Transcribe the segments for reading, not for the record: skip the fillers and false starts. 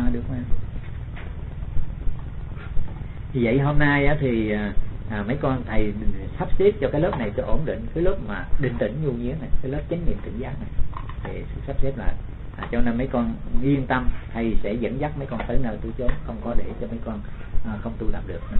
Được mà. Thì vậy hôm nay á, thì mấy con thầy sắp xếp cho cái lớp này cho ổn định, cái lớp mà định tĩnh nhu nhiến này, cái lớp chánh niệm tỉnh giác này, để sắp xếp lại. Cho nên mấy con yên tâm, thầy sẽ dẫn dắt mấy con tới nơi tới chốn, không có để cho mấy con không tu tập được.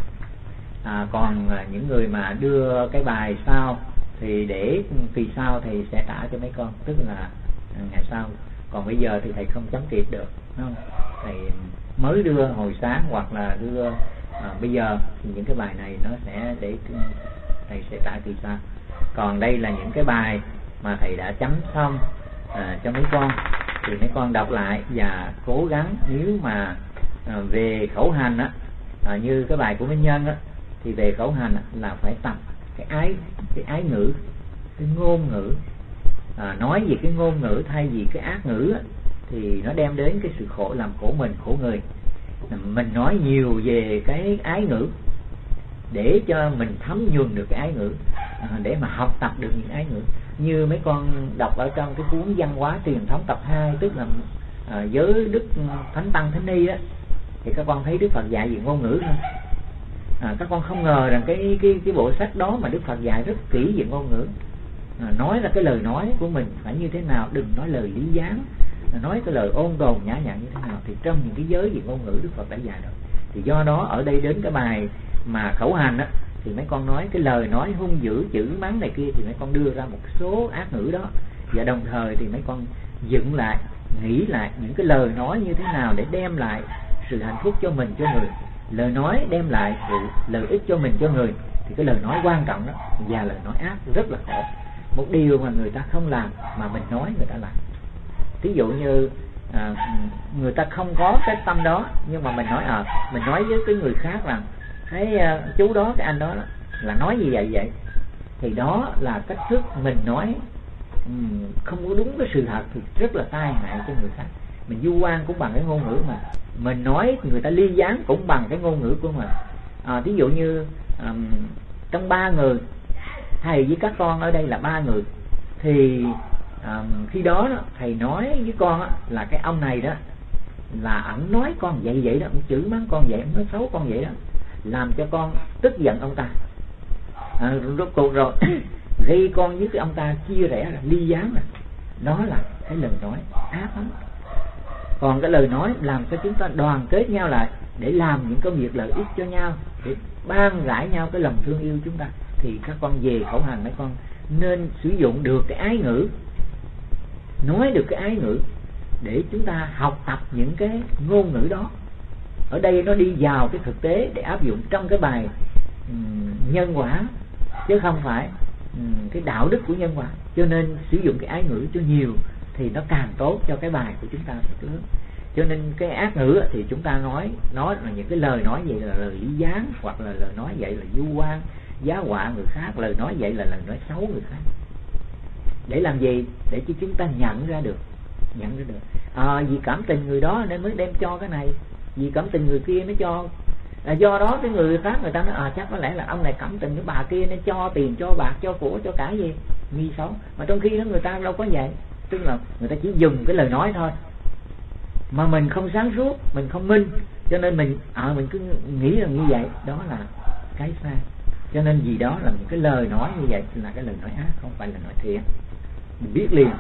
Còn những người mà đưa cái bài sau thì để kỳ sau thầy sẽ trả cho mấy con, tức là ngày sau. Còn bây giờ thì thầy không chấm kịp được, đúng không? Thầy mới đưa hồi sáng hoặc là đưa bây giờ thì những cái bài này nó sẽ để thầy sẽ trả kỳ sau. Còn đây là những cái bài mà thầy đã chấm xong cho mấy con, thì mấy con đọc lại và cố gắng. Nếu mà về khẩu hành á, như cái bài của Minh Nhân á, thì về khẩu hành là phải tập cái ái ngữ, cái ngôn ngữ. Nói về cái ngôn ngữ thay vì cái ác ngữ á, thì nó đem đến cái sự khổ, làm khổ mình khổ người. Mình nói nhiều về cái ái ngữ để cho mình thấm nhuần được cái ái ngữ, để mà học tập được những ái ngữ. Như mấy con đọc ở trong cái cuốn Văn hóa truyền thống tập 2, tức là giới Đức Thánh Tăng Thánh Ni á, thì các con thấy Đức Phật dạy về ngôn ngữ không? Các con không ngờ rằng cái bộ sách đó mà Đức Phật dạy rất kỹ về ngôn ngữ. Nói là cái lời nói của mình phải như thế nào, đừng nói lời lý gián, nói cái lời ôn đồn nhã nhặn như thế nào, thì trong những cái giới về ngôn ngữ Đức Phật đã dạy rồi. Thì do đó ở đây đến cái bài mà khẩu hành á, thì mấy con nói cái lời nói hung dữ, chửi mắng này kia, thì mấy con đưa ra một số ác ngữ đó, và đồng thời thì mấy con dựng lại, nghĩ lại những cái lời nói như thế nào để đem lại sự hạnh phúc cho mình, cho người. Lời nói đem lại sự lợi ích cho mình, cho người, thì cái lời nói quan trọng đó. Và lời nói ác rất là khổ, một điều mà người ta không làm mà mình nói người ta làm. Thí dụ như người ta không có cái tâm đó, nhưng mà mình nói với cái người khác rằng cái chú đó, cái anh đó là nói như vậy, thì đó là cách thức mình nói không có đúng cái sự thật, thì rất là tai hại cho người khác. Mình vu oan cũng bằng cái ngôn ngữ mà, mình nói người ta ly gián cũng bằng cái ngôn ngữ của mình. Thí dụ như trong 3 người, thầy với các con ở đây là 3 người, thì khi đó thầy nói với con là cái ông này đó là ổng nói con vậy đó, ổng chửi mắng con vậy, ổng nói xấu con vậy đó, làm cho con tức giận ông ta, rốt cuộc rồi gây con với cái ông ta chia rẽ là ly gián rồi. Đó là cái lời nói ác lắm. Còn cái lời nói làm cho chúng ta đoàn kết nhau lại để làm những công việc lợi ích cho nhau, để ban rải nhau cái lòng thương yêu chúng ta, thì các con về khẩu hành mấy con nên sử dụng được cái ái ngữ, nói được cái ái ngữ để chúng ta học tập những cái ngôn ngữ đó. Ở đây nó đi vào cái thực tế để áp dụng trong cái bài nhân quả, chứ không phải cái đạo đức của nhân quả. Cho nên sử dụng cái ái ngữ cho nhiều thì nó càng tốt cho cái bài của chúng ta rất lớn. Cho nên cái ác ngữ thì chúng ta nói là những cái lời nói vậy là lời lý gián, hoặc là lời nói vậy là vu oan, giá họa người khác, lời nói vậy là lời nói xấu người khác. Để làm gì? Để cho chúng ta nhận ra được. Vì cảm tình người đó nên mới đem cho cái này, vì cảm tình người kia mới cho. Do đó cái người khác người ta nói chắc có lẽ là ông này cảm tình với bà kia nên cho tiền, cho bạc, cho của, cho cả gì, nghi xấu. Mà trong khi đó người ta đâu có vậy. Tức là người ta chỉ dùng cái lời nói thôi, mà mình không sáng suốt, mình không minh, cho nên mình cứ nghĩ là như vậy, đó là cái sai. Cho nên vì đó là những cái lời nói như vậy là cái lời nói ác, không phải là nói thiện. Mình biết liền.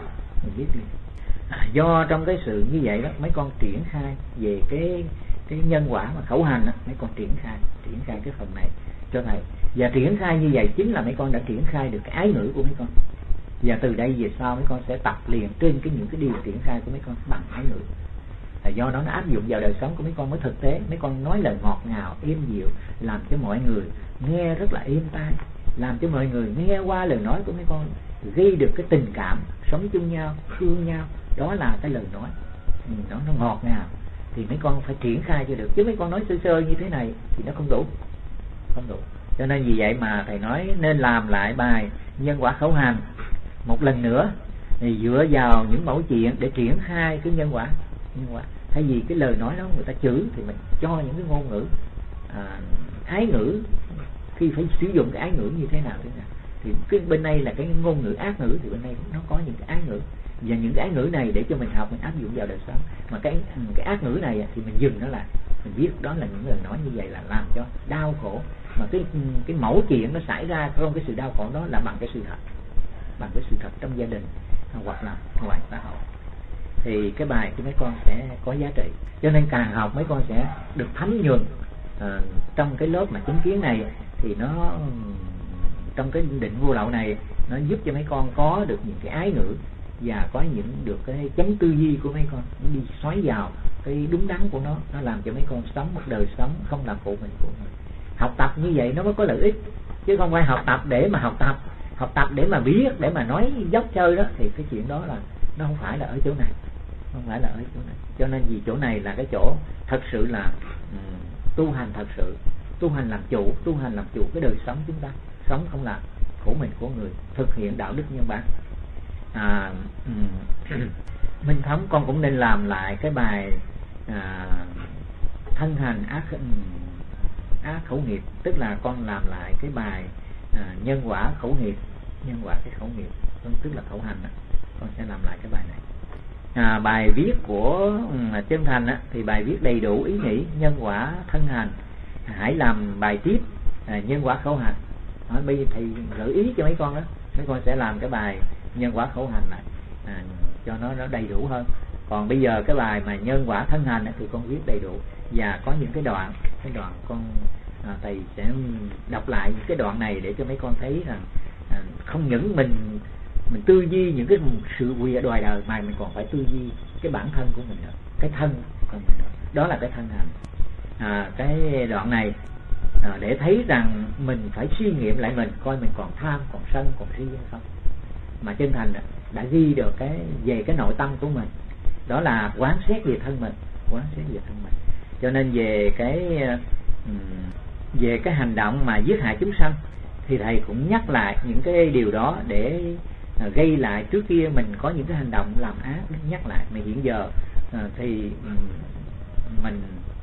Do trong cái sự như vậy đó, mấy con triển khai về cái nhân quả mà khẩu hành đó, mấy con triển khai cái phần này cho thầy. Và triển khai như vậy chính là mấy con đã triển khai được cái ái ngữ của mấy con. Và từ đây về sau mấy con sẽ tập liền trên những cái điều triển khai của mấy con bằng ái ngữ. Do đó nó áp dụng vào đời sống của mấy con mới thực tế. Mấy con nói lời ngọt ngào, êm dịu, làm cho mọi người nghe rất là êm tai, làm cho mọi người nghe qua lời nói của mấy con gây được cái tình cảm, sống chung nhau, thương nhau. Đó là cái lời nói nó ngọt ngào. Thì mấy con phải triển khai cho được, chứ mấy con nói sơ sơ như thế này thì nó không đủ. Cho nên vì vậy mà thầy nói nên làm lại bài nhân quả khẩu hành một lần nữa, thì dựa vào những mẫu chuyện để triển khai cái nhân quả. Thay vì cái lời nói đó người ta chửi thì mình cho những cái ngôn ngữ ái ngữ, khi phải sử dụng cái ái ngữ như thế nào. Thì cái bên đây là cái ngôn ngữ ác ngữ, thì bên đây nó có những cái ái ngữ. và những cái ái ngữ này để cho mình học, mình áp dụng vào đời sống. Mà cái ác ngữ này thì mình dừng nó lại, mình biết đó là những lời nói như vậy là làm cho đau khổ, mà cái mẫu chuyện nó xảy ra trong cái sự đau khổ đó là bằng cái sự thật, bằng cái sự thật trong gia đình hoặc là ngoài xã hội, thì cái bài của mấy con sẽ có giá trị. Cho nên càng học mấy con sẽ được thấm nhuần trong cái lớp mà chánh kiến này, thì nó trong cái định vô lậu này nó giúp cho mấy con có được những cái ái ngữ và có những được cái chánh tư duy của mấy con, nó đi xoáy vào cái đúng đắn của nó làm cho mấy con sống một đời sống không làm phụ mình của mình. Học tập như vậy nó mới có lợi ích, chứ không phải học tập để mà học tập để mà biết, để mà nói dốc chơi đó, thì cái chuyện đó là nó không phải là ở chỗ này, không phải là ở chỗ này. Cho nên vì chỗ này là cái chỗ thật sự là tu hành, thật sự tu hành làm chủ, cái đời sống chúng ta, sống không làm khổ mình của người, thực hiện đạo đức nhân bản. Minh Thống con cũng nên làm lại cái bài thân hành ác khẩu nghiệp, tức là con làm lại cái bài nhân quả khẩu nghiệp, nhân quả cái khẩu nghiệp, tức là khẩu hành đó. Con sẽ làm lại cái bài này. Bài viết của Chân Thành thì bài viết đầy đủ ý nghĩ nhân quả thân hành, hãy làm bài tiếp nhân quả khẩu hành. Bây giờ thầy gợi ý cho mấy con đó, mấy con sẽ làm cái bài nhân quả khẩu hành này cho nó đầy đủ hơn. Còn bây giờ cái bài mà nhân quả thân hành thì con viết đầy đủ, và có những cái đoạn con thầy sẽ đọc lại những cái đoạn này để cho mấy con thấy rằng không những mình tư duy những cái sự đòi đời, mà mình còn phải tư duy cái bản thân của mình nữa, cái thân của mình nữa. Đó là cái thân hành. Cái đoạn này để thấy rằng mình phải suy nghiệm lại mình, coi mình còn tham, còn sân, còn si hay không. Mà Chân Thành đã ghi được về cái nội tâm của mình, đó là quán xét về thân mình, quán xét về thân mình. Cho nên về cái hành động mà giết hại chúng sanh, thì thầy cũng nhắc lại những cái điều đó để gây lại. Trước kia mình có những cái hành động làm ác, nhắc lại. Mà hiện giờ thì mình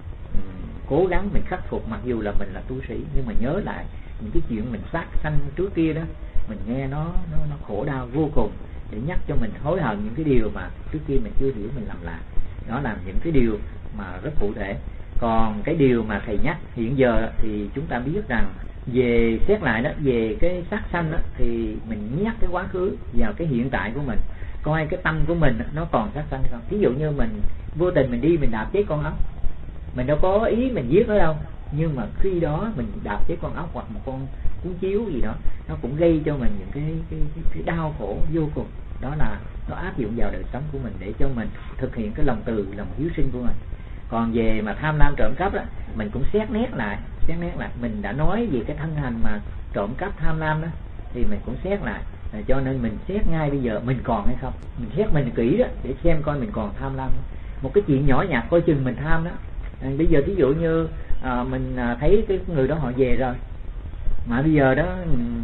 cố gắng mình khắc phục, mặc dù là mình là tu sĩ, nhưng mà nhớ lại những cái chuyện mình sát sanh trước kia đó, mình nghe nó khổ đau vô cùng, để nhắc cho mình hối hận những cái điều mà trước kia mình chưa hiểu mình làm lại. Đó là những cái điều mà rất cụ thể. Còn cái điều mà thầy nhắc hiện giờ thì chúng ta biết rằng về xét lại đó, về cái sát sanh đó, thì mình nhắc cái quá khứ vào cái hiện tại của mình, coi cái tâm của mình nó còn sát sanh hay không. Ví dụ như mình vô tình mình đi mình đạp chết con ốc, mình đâu có ý mình giết nó đâu, nhưng mà khi đó mình đạp chết con ốc hoặc một con cuốn chiếu gì đó, nó cũng gây cho mình những cái đau khổ vô cùng. Đó là nó áp dụng vào đời sống của mình để cho mình thực hiện cái lòng từ, lòng hiếu sinh của mình. Còn về mà tham lam trộm cắp đó, mình cũng xét nét lại. Mình đã nói về cái thân hành mà trộm cắp tham lam đó, thì mình cũng xét lại. Cho nên mình xét ngay bây giờ mình còn hay không, mình xét mình kỹ đó, để xem coi mình còn tham lam. Một cái chuyện nhỏ nhặt coi chừng mình tham đó. Bây giờ ví dụ như mình thấy cái người đó họ về rồi, mà bây giờ đó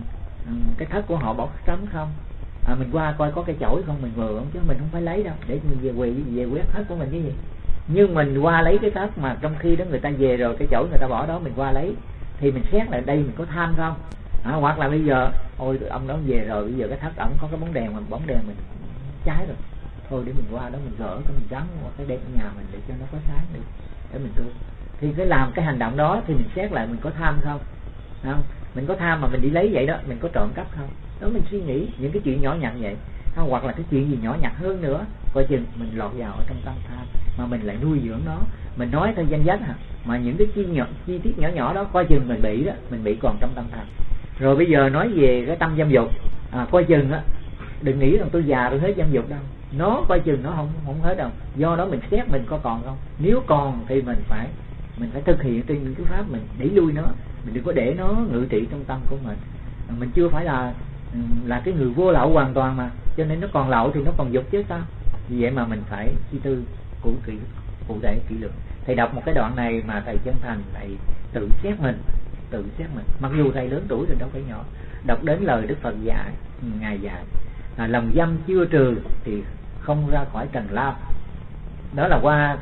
cái thất của họ bỏ trống không, mình qua coi có cái chổi không, mình vừa không, chứ mình không phải lấy đâu, để mình về quét thất của mình cái gì. Nhưng mình qua lấy cái thất mà trong khi đó người ta về rồi, cái chổi người ta bỏ đó mình qua lấy, thì mình xét lại đây mình có tham không. Hoặc là bây giờ ôi ông đó về rồi, bây giờ cái thất ổng có cái bóng đèn, mà bóng đèn mình cháy rồi, thôi để mình qua đó mình gỡ cái mình gắn vào cái đèn nhà mình để cho nó có sáng đi để mình tu. Thì cái làm cái hành động đó thì mình xét lại mình có tham không. Mình có tham mà mình đi lấy vậy đó, mình có trộm cắp không. Đó, mình suy nghĩ những cái chuyện nhỏ nhặt vậy. Hoặc là cái chuyện gì nhỏ nhặt hơn nữa, coi chừng mình lọt vào ở trong tâm tham, mà mình lại nuôi dưỡng nó. Mình nói theo danh sách mà những cái chi tiết nhỏ nhỏ đó coi chừng mình bị đó, mình bị còn trong tâm tham. Rồi bây giờ nói về cái tâm dâm dục, coi chừng á, đừng nghĩ rằng tôi già tôi hết dâm dục đâu, nó coi chừng nó không hết đâu. Do đó mình xét mình có còn không. Nếu còn thì mình phải thực hiện trên những cái pháp mình đẩy lui nó, mình đừng có để nó ngự trị trong tâm của mình. Mình chưa phải là cái người vô lậu hoàn toàn mà, cho nên nó còn lậu thì nó còn dục chứ sao. Vì vậy mà mình phải suy tư cụ thể kỹ lưỡng. Thầy đọc một cái đoạn này mà thầy Chân Thành thầy tự xét mình. Mặc dù thầy lớn tuổi rồi đâu phải nhỏ. Đọc đến lời Đức Phật dạy, ngài dạy lòng dâm chưa trừ thì không ra khỏi trần lao. Đó là qua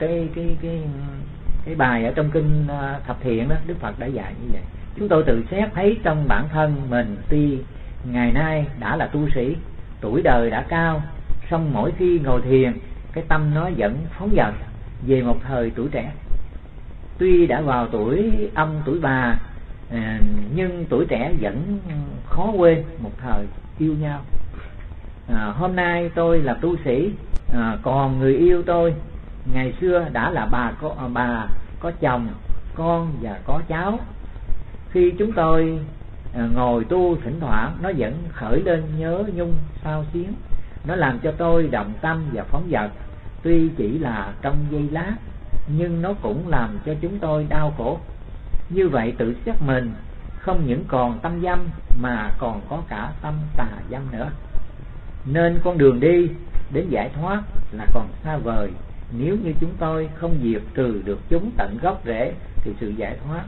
cái bài ở trong kinh Thập Thiện đó, Đức Phật đã dạy như vậy. Chúng tôi tự xét thấy trong bản thân mình, tuy ngày nay đã là tu sĩ, tuổi đời đã cao, xong mỗi khi ngồi thiền cái tâm nó vẫn phóng dật về một thời tuổi trẻ. Tuy đã vào tuổi ông tuổi bà nhưng tuổi trẻ vẫn khó quên một thời yêu nhau. Hôm nay tôi là tu sĩ, còn người yêu tôi ngày xưa đã là bà có chồng, con và có cháu. Khi chúng tôi ngồi tu thỉnh thoảng nó vẫn khởi lên nhớ nhung sao xuyến, nó làm cho tôi động tâm và phóng dật. Tuy chỉ là trong giây lát nhưng nó cũng làm cho chúng tôi đau khổ. Như vậy tự xét mình không những còn tâm dâm mà còn có cả tâm tà dâm nữa. Nên con đường đi đến giải thoát là còn xa vời. Nếu như chúng tôi không diệt trừ được chúng tận gốc rễ thì sự giải thoát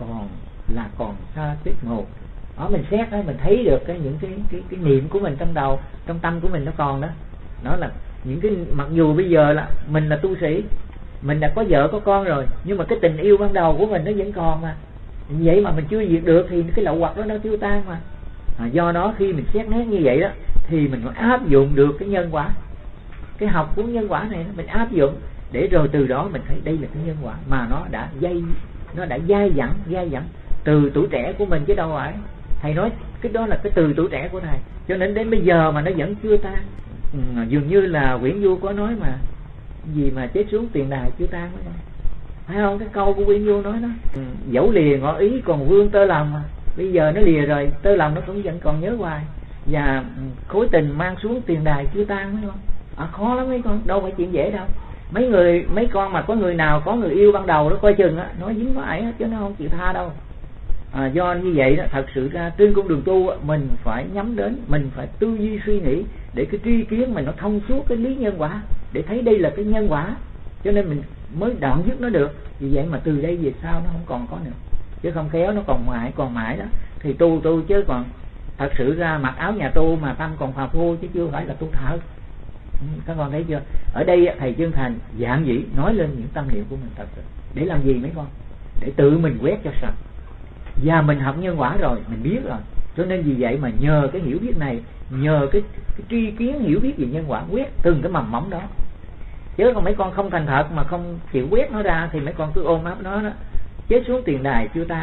còn xa tiếp một. Ở mình xét đó, mình thấy được những cái niệm của mình trong đầu, trong tâm của mình nó còn đó. Nó là những cái, mặc dù bây giờ là mình là tu sĩ, mình đã có vợ có con rồi, nhưng mà cái tình yêu ban đầu của mình nó vẫn còn mà. Vậy mà mình chưa diệt được thì cái lậu hoặc đó nó tiêu tan mà. Do đó khi mình xét nét như vậy đó thì mình có áp dụng được cái nhân quả. Cái học của nhân quả này mình áp dụng để rồi từ đó mình thấy đây là cái nhân quả mà nó đã dai dẳng từ tuổi trẻ của mình chứ đâu phải. Thầy nói cái đó là cái từ tuổi trẻ của thầy, cho nên đến bây giờ mà nó vẫn chưa tan. Dường như là Nguyễn Du có nói mà gì mà chết xuống tiền đài chưa tan đó. Phải không? Cái câu của Nguyễn Du nói đó, dẫu lìa ngõ ý còn vương tơ lòng mà. Bây giờ nó lìa rồi, tơ lòng nó cũng vẫn còn nhớ hoài. Và khối tình mang xuống tiền đài chưa tan mấy con. Khó lắm mấy con, đâu phải chuyện dễ đâu. Mấy con mà có người nào có người yêu ban đầu đó coi chừng á, nó dính có ải chứ nó không chịu tha đâu. Do như vậy đó, thật sự ra trên con đường tu mình phải nhắm đến, mình phải tư duy suy nghĩ để cái tri kiến mình nó thông suốt cái lý nhân quả, để thấy đây là cái nhân quả, cho nên mình mới đoạn dứt nó được. Vì vậy mà từ đây về sau nó không còn có nữa, chứ không khéo nó còn mãi đó thì tu chứ còn thật sự ra mặc áo nhà tu mà tâm còn phàm phu chứ chưa phải là tu thở. Các con thấy chưa? Ở đây thầy chân thành giản dị nói lên những tâm niệm của mình thật sự để làm gì mấy con? Để tự mình quét cho sạch. Và mình học nhân quả rồi, mình biết rồi, cho nên vì vậy mà nhờ cái hiểu biết này, nhờ cái tri kiến hiểu biết về nhân quả quét từng cái mầm móng đó. Chứ còn mấy con không thành thật mà không chịu quét nó ra thì mấy con cứ ôm ấp nó đó, chết xuống tiền đài chưa tan.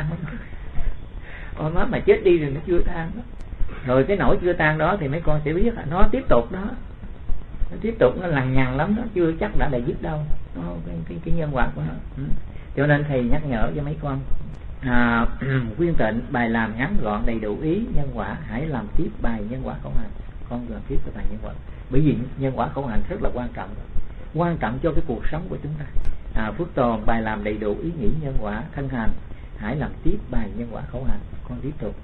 Ôm ấp mà chết đi rồi nó chưa tan đó. Rồi cái nỗi chưa tan đó thì mấy con sẽ biết là nó tiếp tục đó, nó tiếp tục, nó lằng nhằng lắm đó, chưa chắc đã là dứt đâu. Nó cái nhân quả của nó. Cho nên thầy nhắc nhở cho mấy con, Quyên Tịnh bài làm ngắn gọn đầy đủ ý nhân quả, hãy làm tiếp bài nhân quả khẩu hành. Con làm tiếp cái bài nhân quả, bởi vì nhân quả khẩu hành rất là quan trọng cho cái cuộc sống của chúng ta. Phước Tồn bài làm đầy đủ ý nghĩ nhân quả thân hành, hãy làm tiếp bài nhân quả khẩu hành. Con tiếp tục.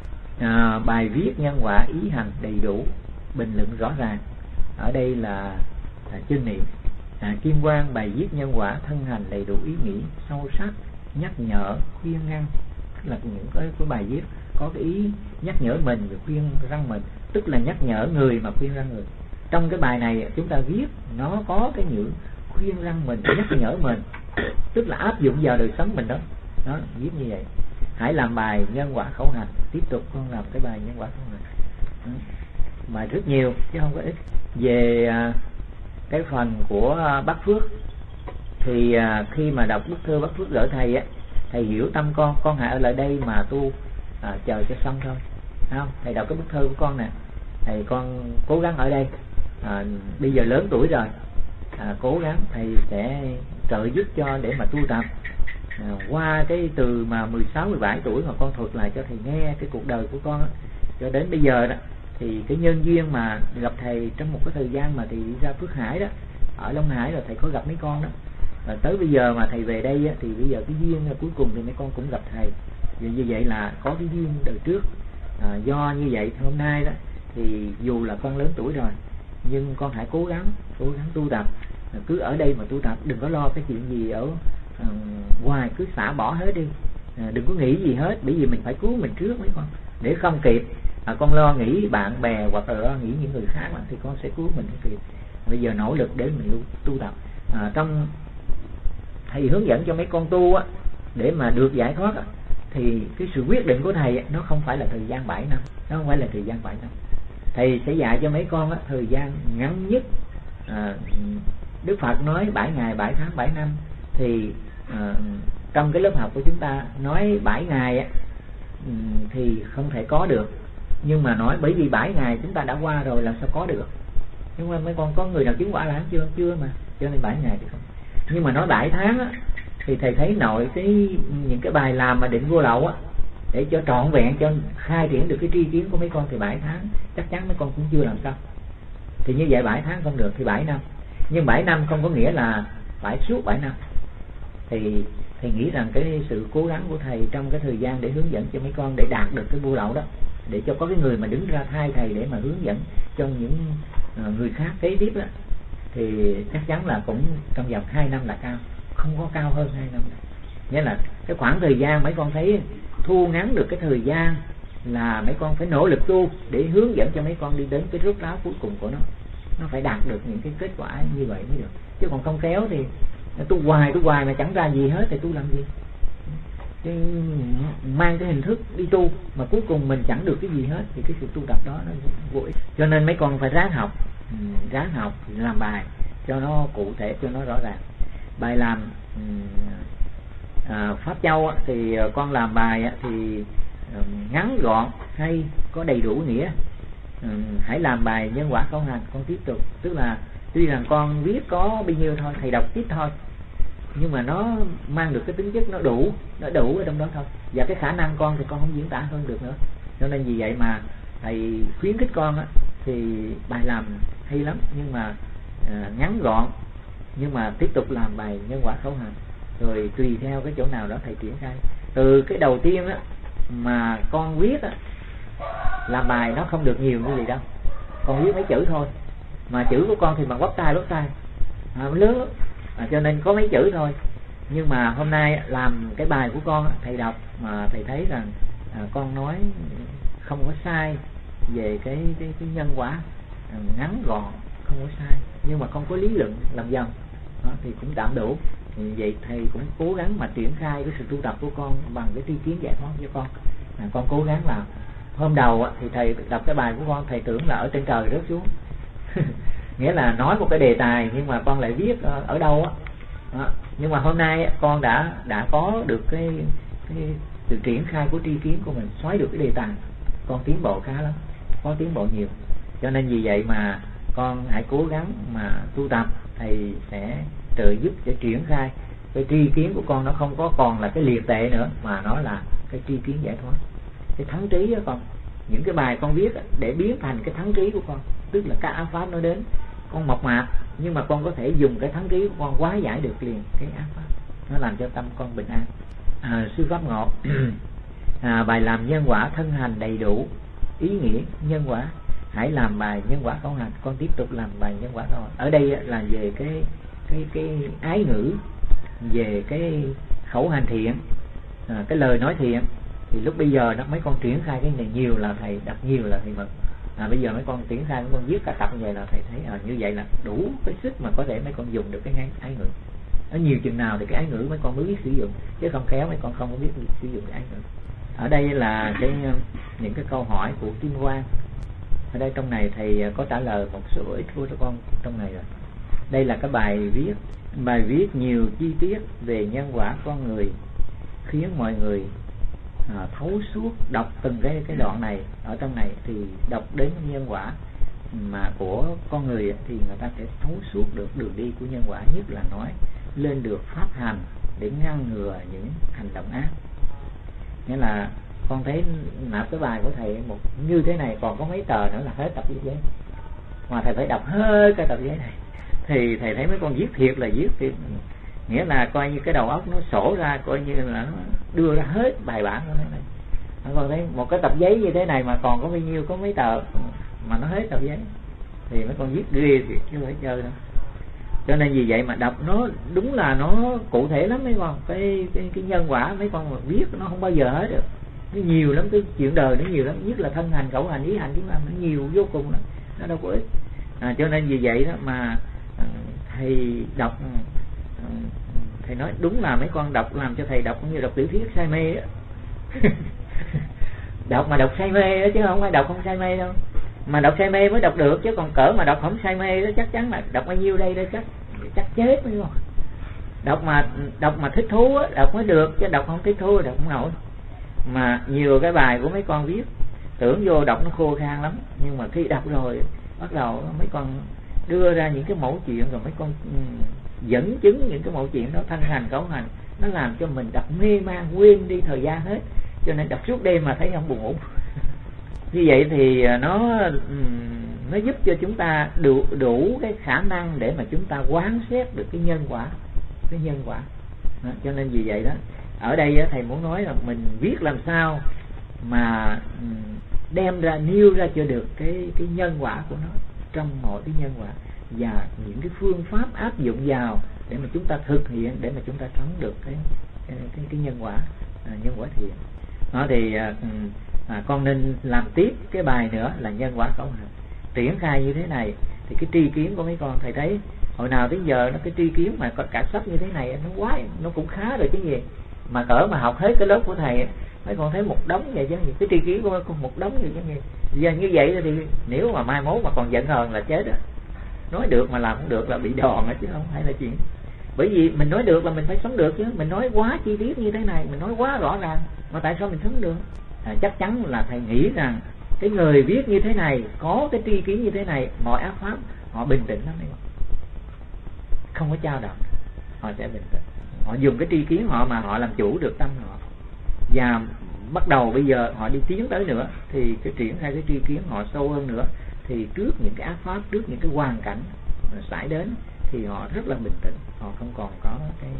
Bài viết nhân quả ý hành đầy đủ, bình luận rõ ràng. Ở đây là chân niệm. Kim Quang bài viết nhân quả thân hành đầy đủ ý nghĩ sâu sắc, nhắc nhở khuyên ngăn, tức là những cái bài viết có cái ý nhắc nhở mình và khuyên răn mình, tức là nhắc nhở người mà khuyên răn người. Trong cái bài này chúng ta viết nó có cái những khuyên răn mình, nhắc nhở mình, tức là áp dụng vào đời sống mình đó. Nó viết như vậy. Hãy làm bài nhân quả khẩu hành. Tiếp tục con làm cái bài nhân quả khẩu hành. Bài rất nhiều chứ không có ít. Về cái phần của Bác Phước thì khi mà đọc bức thư Bác Phước gửi thầy á, thầy hiểu tâm con hãy ở lại đây mà tu chờ cho xong thôi, không? Thầy đọc cái bức thư của con nè, thầy con cố gắng ở đây, bây giờ lớn tuổi rồi, cố gắng thầy sẽ trợ giúp cho để mà tu tập. Qua cái từ mà 16-17 tuổi mà con thuật lại cho thầy nghe cái cuộc đời của con á, cho đến bây giờ đó thì cái nhân duyên mà gặp thầy trong một cái thời gian mà thì đi ra Phước Hải đó, ở Long Hải rồi thầy có gặp mấy con đó. Và tới bây giờ mà thầy về đây á, thì bây giờ cái duyên cuối cùng thì mấy con cũng gặp thầy. Vì như vậy là có cái duyên đời trước. Do như vậy hôm nay đó thì dù là con lớn tuổi rồi nhưng con hãy cố gắng tu tập, cứ ở đây mà tu tập, đừng có lo cái chuyện gì ở ngoài, cứ xả bỏ hết đi, đừng có nghĩ gì hết, bởi vì mình phải cứu mình trước mấy con, để không kịp con lo nghĩ bạn bè hoặc là lo nghĩ những người khác thì con sẽ cứu mình không kịp. Bây giờ nỗ lực để mình tu tập. Trong thầy hướng dẫn cho mấy con tu á, để mà được giải thoát á, thì cái sự quyết định của thầy á, nó không phải là thời gian 7 năm, nó không phải là thời gian 7 năm, thầy sẽ dạy cho mấy con thời gian ngắn nhất. Đức Phật nói 7 ngày 7 tháng 7 năm, thì trong cái lớp học của chúng ta nói 7 ngày thì không thể có được, nhưng mà nói bởi vì 7 ngày chúng ta đã qua rồi làm sao có được. Nhưng mà mấy con có người nào chứng quả là chưa mà, cho nên 7 ngày thì không. Nhưng mà nói 7 tháng thì thầy thấy nội những cái bài làm mà định vô lậu để cho trọn vẹn, cho khai triển được cái tri kiến của mấy con thì 7 tháng chắc chắn mấy con cũng chưa làm xong. Thì như vậy 7 tháng không được thì 7 năm. Nhưng 7 năm không có nghĩa là phải suốt 7 năm. Thì thầy nghĩ rằng cái sự cố gắng của thầy trong cái thời gian để hướng dẫn cho mấy con để đạt được cái vô lậu đó, để cho có cái người mà đứng ra thay thầy để mà hướng dẫn cho những người khác kế tiếp đó, thì chắc chắn là cũng trong vòng 2 năm là cao, không có cao hơn 2 năm. Nghĩa là cái khoảng thời gian mấy con thấy thu ngắn được cái thời gian là mấy con phải nỗ lực tu để hướng dẫn cho mấy con đi đến cái rốt ráo cuối cùng của nó phải đạt được những cái kết quả như vậy mới được. Chứ còn không khéo thì tu hoài mà chẳng ra gì hết thì tu làm gì. Chứ mang cái hình thức đi tu mà cuối cùng mình chẳng được cái gì hết thì cái sự tu tập đó nó vô ích. Cho nên mấy con phải ráng học làm bài cho nó cụ thể, cho nó rõ ràng. Bài làm Pháp Châu thì con làm bài thì ngắn gọn hay có đầy đủ nghĩa. Hãy làm bài nhân quả khẩu hành, con tiếp tục. Tức là tuy rằng con viết có bao nhiêu thôi, thầy đọc tiếp thôi, nhưng mà nó mang được cái tính chất nó đủ ở trong đó thôi. Và cái khả năng con thì con không diễn tả hơn được nữa. Cho nên vì vậy mà thầy khuyến khích con thì bài làm hay lắm, nhưng mà ngắn gọn, nhưng mà tiếp tục làm bài nhân quả khẩu hành, rồi tùy theo cái chỗ nào đó thầy triển khai. Từ cái đầu tiên mà con viết làm bài nó không được nhiều như vậy đâu, con viết mấy chữ thôi, mà chữ của con thì bằng bắp tay lớn cho nên có mấy chữ thôi. Nhưng mà hôm nay làm cái bài của con thầy đọc mà thầy thấy rằng con nói không có sai về cái nhân quả, ngắn gọn không có sai, nhưng mà không có lý luận làm dòng thì cũng tạm đủ. Thì vậy thầy cũng cố gắng mà triển khai cái sự tu tập của con bằng cái tri kiến giải thoát cho con. Con cố gắng làm. Hôm đầu thì thầy đọc cái bài của con, thầy tưởng là ở trên trời rớt xuống nghĩa là nói một cái đề tài nhưng mà con lại viết ở đâu nhưng mà hôm nay con đã có được cái sự triển khai của tri kiến của mình, xoáy được cái đề tài, con tiến bộ khá lắm, có tiến bộ nhiều. Cho nên vì vậy mà con hãy cố gắng mà tu tập, thầy sẽ trợ giúp để triển khai cái tri kiến của con. Nó không có còn là cái liệt tệ nữa, mà nó là cái tri kiến giải thoát, cái thắng trí đó con. Những cái bài con viết để biến thành cái thắng trí của con, tức là các ác pháp nó đến con mộc mạc, nhưng mà con có thể dùng cái thắng trí của con hóa giải được liền cái ác pháp, nó làm cho tâm con bình an. Sư pháp ngộ bài làm nhân quả thân hành đầy đủ ý nghĩa nhân quả, hãy làm bài nhân quả khẩu hành, con tiếp tục làm bài nhân quả khẩu hành. Ở đây là về cái ái ngữ, về cái khẩu hành thiện, cái lời nói thiện. Thì lúc bây giờ mấy con triển khai cái này nhiều là thầy đọc nhiều là thầy mừng. Bây giờ mấy con triển khai, mấy con viết cả tập như vậy là thầy thấy như vậy là đủ cái sức mà có thể mấy con dùng được cái ái ngữ. Nó nhiều chừng nào thì cái ái ngữ mấy con mới biết sử dụng, chứ không khéo mấy con không có biết sử dụng cái ái ngữ. Ở đây là những cái câu hỏi của Kim Quang. Ở đây trong này thầy có trả lời một số ít của con trong này rồi. Đây là cái bài viết nhiều chi tiết về nhân quả con người, khiến mọi người thấu suốt. Đọc từng cái đoạn này ở trong này thì đọc đến nhân quả mà của con người thì người ta sẽ thấu suốt được đường đi của nhân quả, nhất là nói lên được pháp hành để ngăn ngừa những hành động ác. Nghĩa là con thấy nạp cái bài của thầy một như thế này, còn có mấy tờ nữa là hết tập giấy, mà thầy phải đọc hết cái tập giấy này thì thầy thấy mấy con viết thiệt là viết thiệt. Nghĩa là coi như cái đầu óc nó sổ ra, coi như là nó đưa ra hết bài bản của nó này. Con thấy một cái tập giấy như thế này mà còn có bao nhiêu, có mấy tờ mà nó hết tập giấy thì mấy con viết ghê thiệt chứ không phải chơi đâu. Cho nên vì vậy mà đọc nó đúng là nó cụ thể lắm mấy con. Cái nhân quả mấy con mà viết nó không bao giờ hết được, nó nhiều lắm, cái chuyện đời nó nhiều lắm, nhất là thân hành, khẩu hành, ý hành, tiếng âm nó nhiều vô cùng lắm, nó đâu có ít. Cho nên vì vậy đó mà thầy đọc, thầy nói đúng là mấy con đọc làm cho thầy đọc cũng như đọc tiểu thuyết say mê á. Đọc mà đọc say mê đó, chứ không phải đọc không say mê đâu. Mà đọc say mê mới đọc được, chứ còn cỡ mà đọc không say mê đó chắc chắn là đọc bao nhiêu đây đó chắc chết mới không. Đọc mà thích thú á, đọc mới được, chứ đọc không thích thú đọc không nổi. Mà nhiều cái bài của mấy con viết tưởng vô đọc nó khô khan lắm, nhưng mà khi đọc rồi bắt đầu mấy con đưa ra những cái mẫu chuyện, rồi mấy con dẫn chứng những cái mẫu chuyện đó thanh hành cấu hành, nó làm cho mình đọc mê man, quên đi thời gian hết, cho nên đọc suốt đêm mà thấy không buồn ngủ. Như vậy thì nó giúp cho chúng ta đủ cái khả năng để mà chúng ta quán xét được cái nhân quả. Đó, cho nên vì vậy đó, ở đây thầy muốn nói là mình viết làm sao mà đem ra, nêu ra cho được cái nhân quả của nó trong mọi cái nhân quả, và những cái phương pháp áp dụng vào để mà chúng ta thực hiện, để mà chúng ta sống được cái nhân quả thiện. Đó thì con nên làm tiếp cái bài nữa là nhân quả cấu hành. Triển khai như thế này thì cái tri kiến của mấy con, thầy thấy hồi nào tới giờ nó cái tri kiến mà có cả sách như thế này nó cũng khá rồi chứ gì. Mà cỡ mà học hết cái lớp của thầy mấy con thấy một đống vậy chứ gì, cái tri kiến của con một đống vậy chứ gì. Giờ như vậy thì nếu mà mai mốt mà còn giận hờn là chết á. Nói được mà làm không được là bị đòn á chứ không phải là chuyện. Bởi vì mình nói được là mình phải sống được chứ. Mình nói quá chi tiết như thế này, mình nói quá rõ ràng, mà tại sao mình sống được? Chắc chắn là thầy nghĩ rằng cái người viết như thế này, có cái tri kiến như thế này, mọi ác pháp họ bình tĩnh lắm, không có chao động, họ sẽ bình tĩnh. Họ dùng cái tri kiến họ mà họ làm chủ được tâm họ, và bắt đầu bây giờ họ đi tiến tới nữa thì cái triển khai cái tri kiến họ sâu hơn nữa, thì trước những cái ác pháp, trước những cái hoàn cảnh xảy đến thì họ rất là bình tĩnh, họ không còn có cái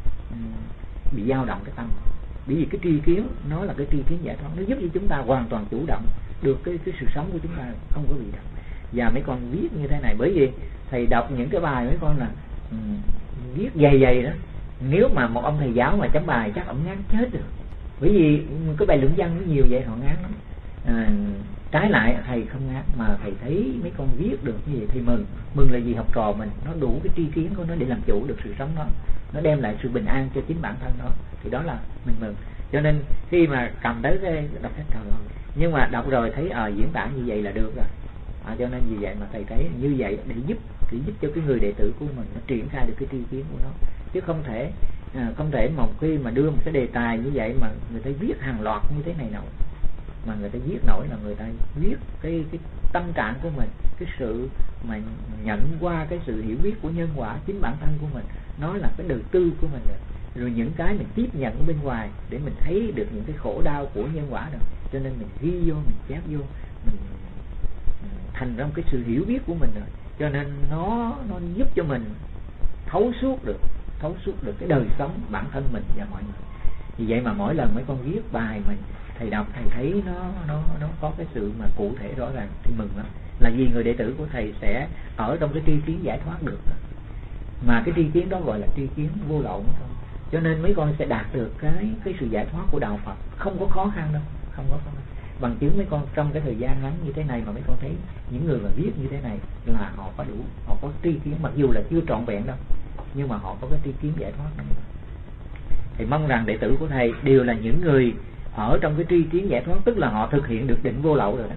bị dao động cái tâm. Bởi vì cái tri kiến nó là cái tri kiến giải thoát, nó giúp cho chúng ta hoàn toàn chủ động được cái sự sống của chúng ta, không có bị động. Và mấy con viết như thế này, bởi vì thầy đọc những cái bài mấy con là viết dày đó, nếu mà một ông thầy giáo mà chấm bài chắc ông ngán chết được. Bởi vì cái bài luận văn nó nhiều vậy họ ngán lắm. Trái lại thầy không ngán, mà thầy thấy mấy con viết được như vậy thì mừng là gì, học trò mình nó đủ cái tri kiến của nó để làm chủ được sự sống nó đem lại sự bình an cho chính bản thân nó, thì đó là mình mừng. Cho nên khi mà cầm tới cái đọc sách trời ơi, nhưng mà đọc rồi thấy diễn tả như vậy là được rồi. Cho nên vì vậy mà thầy thấy như vậy để giúp cho cái người đệ tử của mình nó triển khai được cái tri kiến của nó, chứ không thể một khi mà đưa một cái đề tài như vậy mà người ta viết hàng loạt như thế này nổi. Mà người ta viết nổi là người ta viết cái tâm trạng của mình, cái sự mà nhận qua cái sự hiểu biết của nhân quả chính bản thân của mình, nó là cái đời tư của mình rồi những cái mình tiếp nhận ở bên ngoài để mình thấy được những cái khổ đau của nhân quả rồi, cho nên mình ghi vô, mình chép vô, mình thành ra một cái sự hiểu biết của mình rồi, cho nên nó giúp cho mình thấu suốt được cái đời sống bản thân mình và mọi người. Vì vậy mà mỗi lần mấy con viết bài mình thầy đọc, thầy thấy nó có cái sự mà cụ thể rõ ràng thì mừng lắm. Là vì người đệ tử của thầy sẽ ở trong cái tri kiến giải thoát được, mà cái tri kiến đó gọi là tri kiến vô lậu thôi. Cho nên mấy con sẽ đạt được cái sự giải thoát của đạo Phật, không có khó khăn đâu, không có khó khăn. Bằng chứng mấy con trong cái thời gian ngắn như thế này mà mấy con thấy những người mà viết như thế này là họ có đủ, họ có tri kiến, mặc dù là chưa trọn vẹn đâu, nhưng mà họ có cái tri kiến giải thoát đó. Thì mong rằng đệ tử của thầy đều là những người ở trong cái tri kiến giải thoát, tức là họ thực hiện được định vô lậu rồi đó.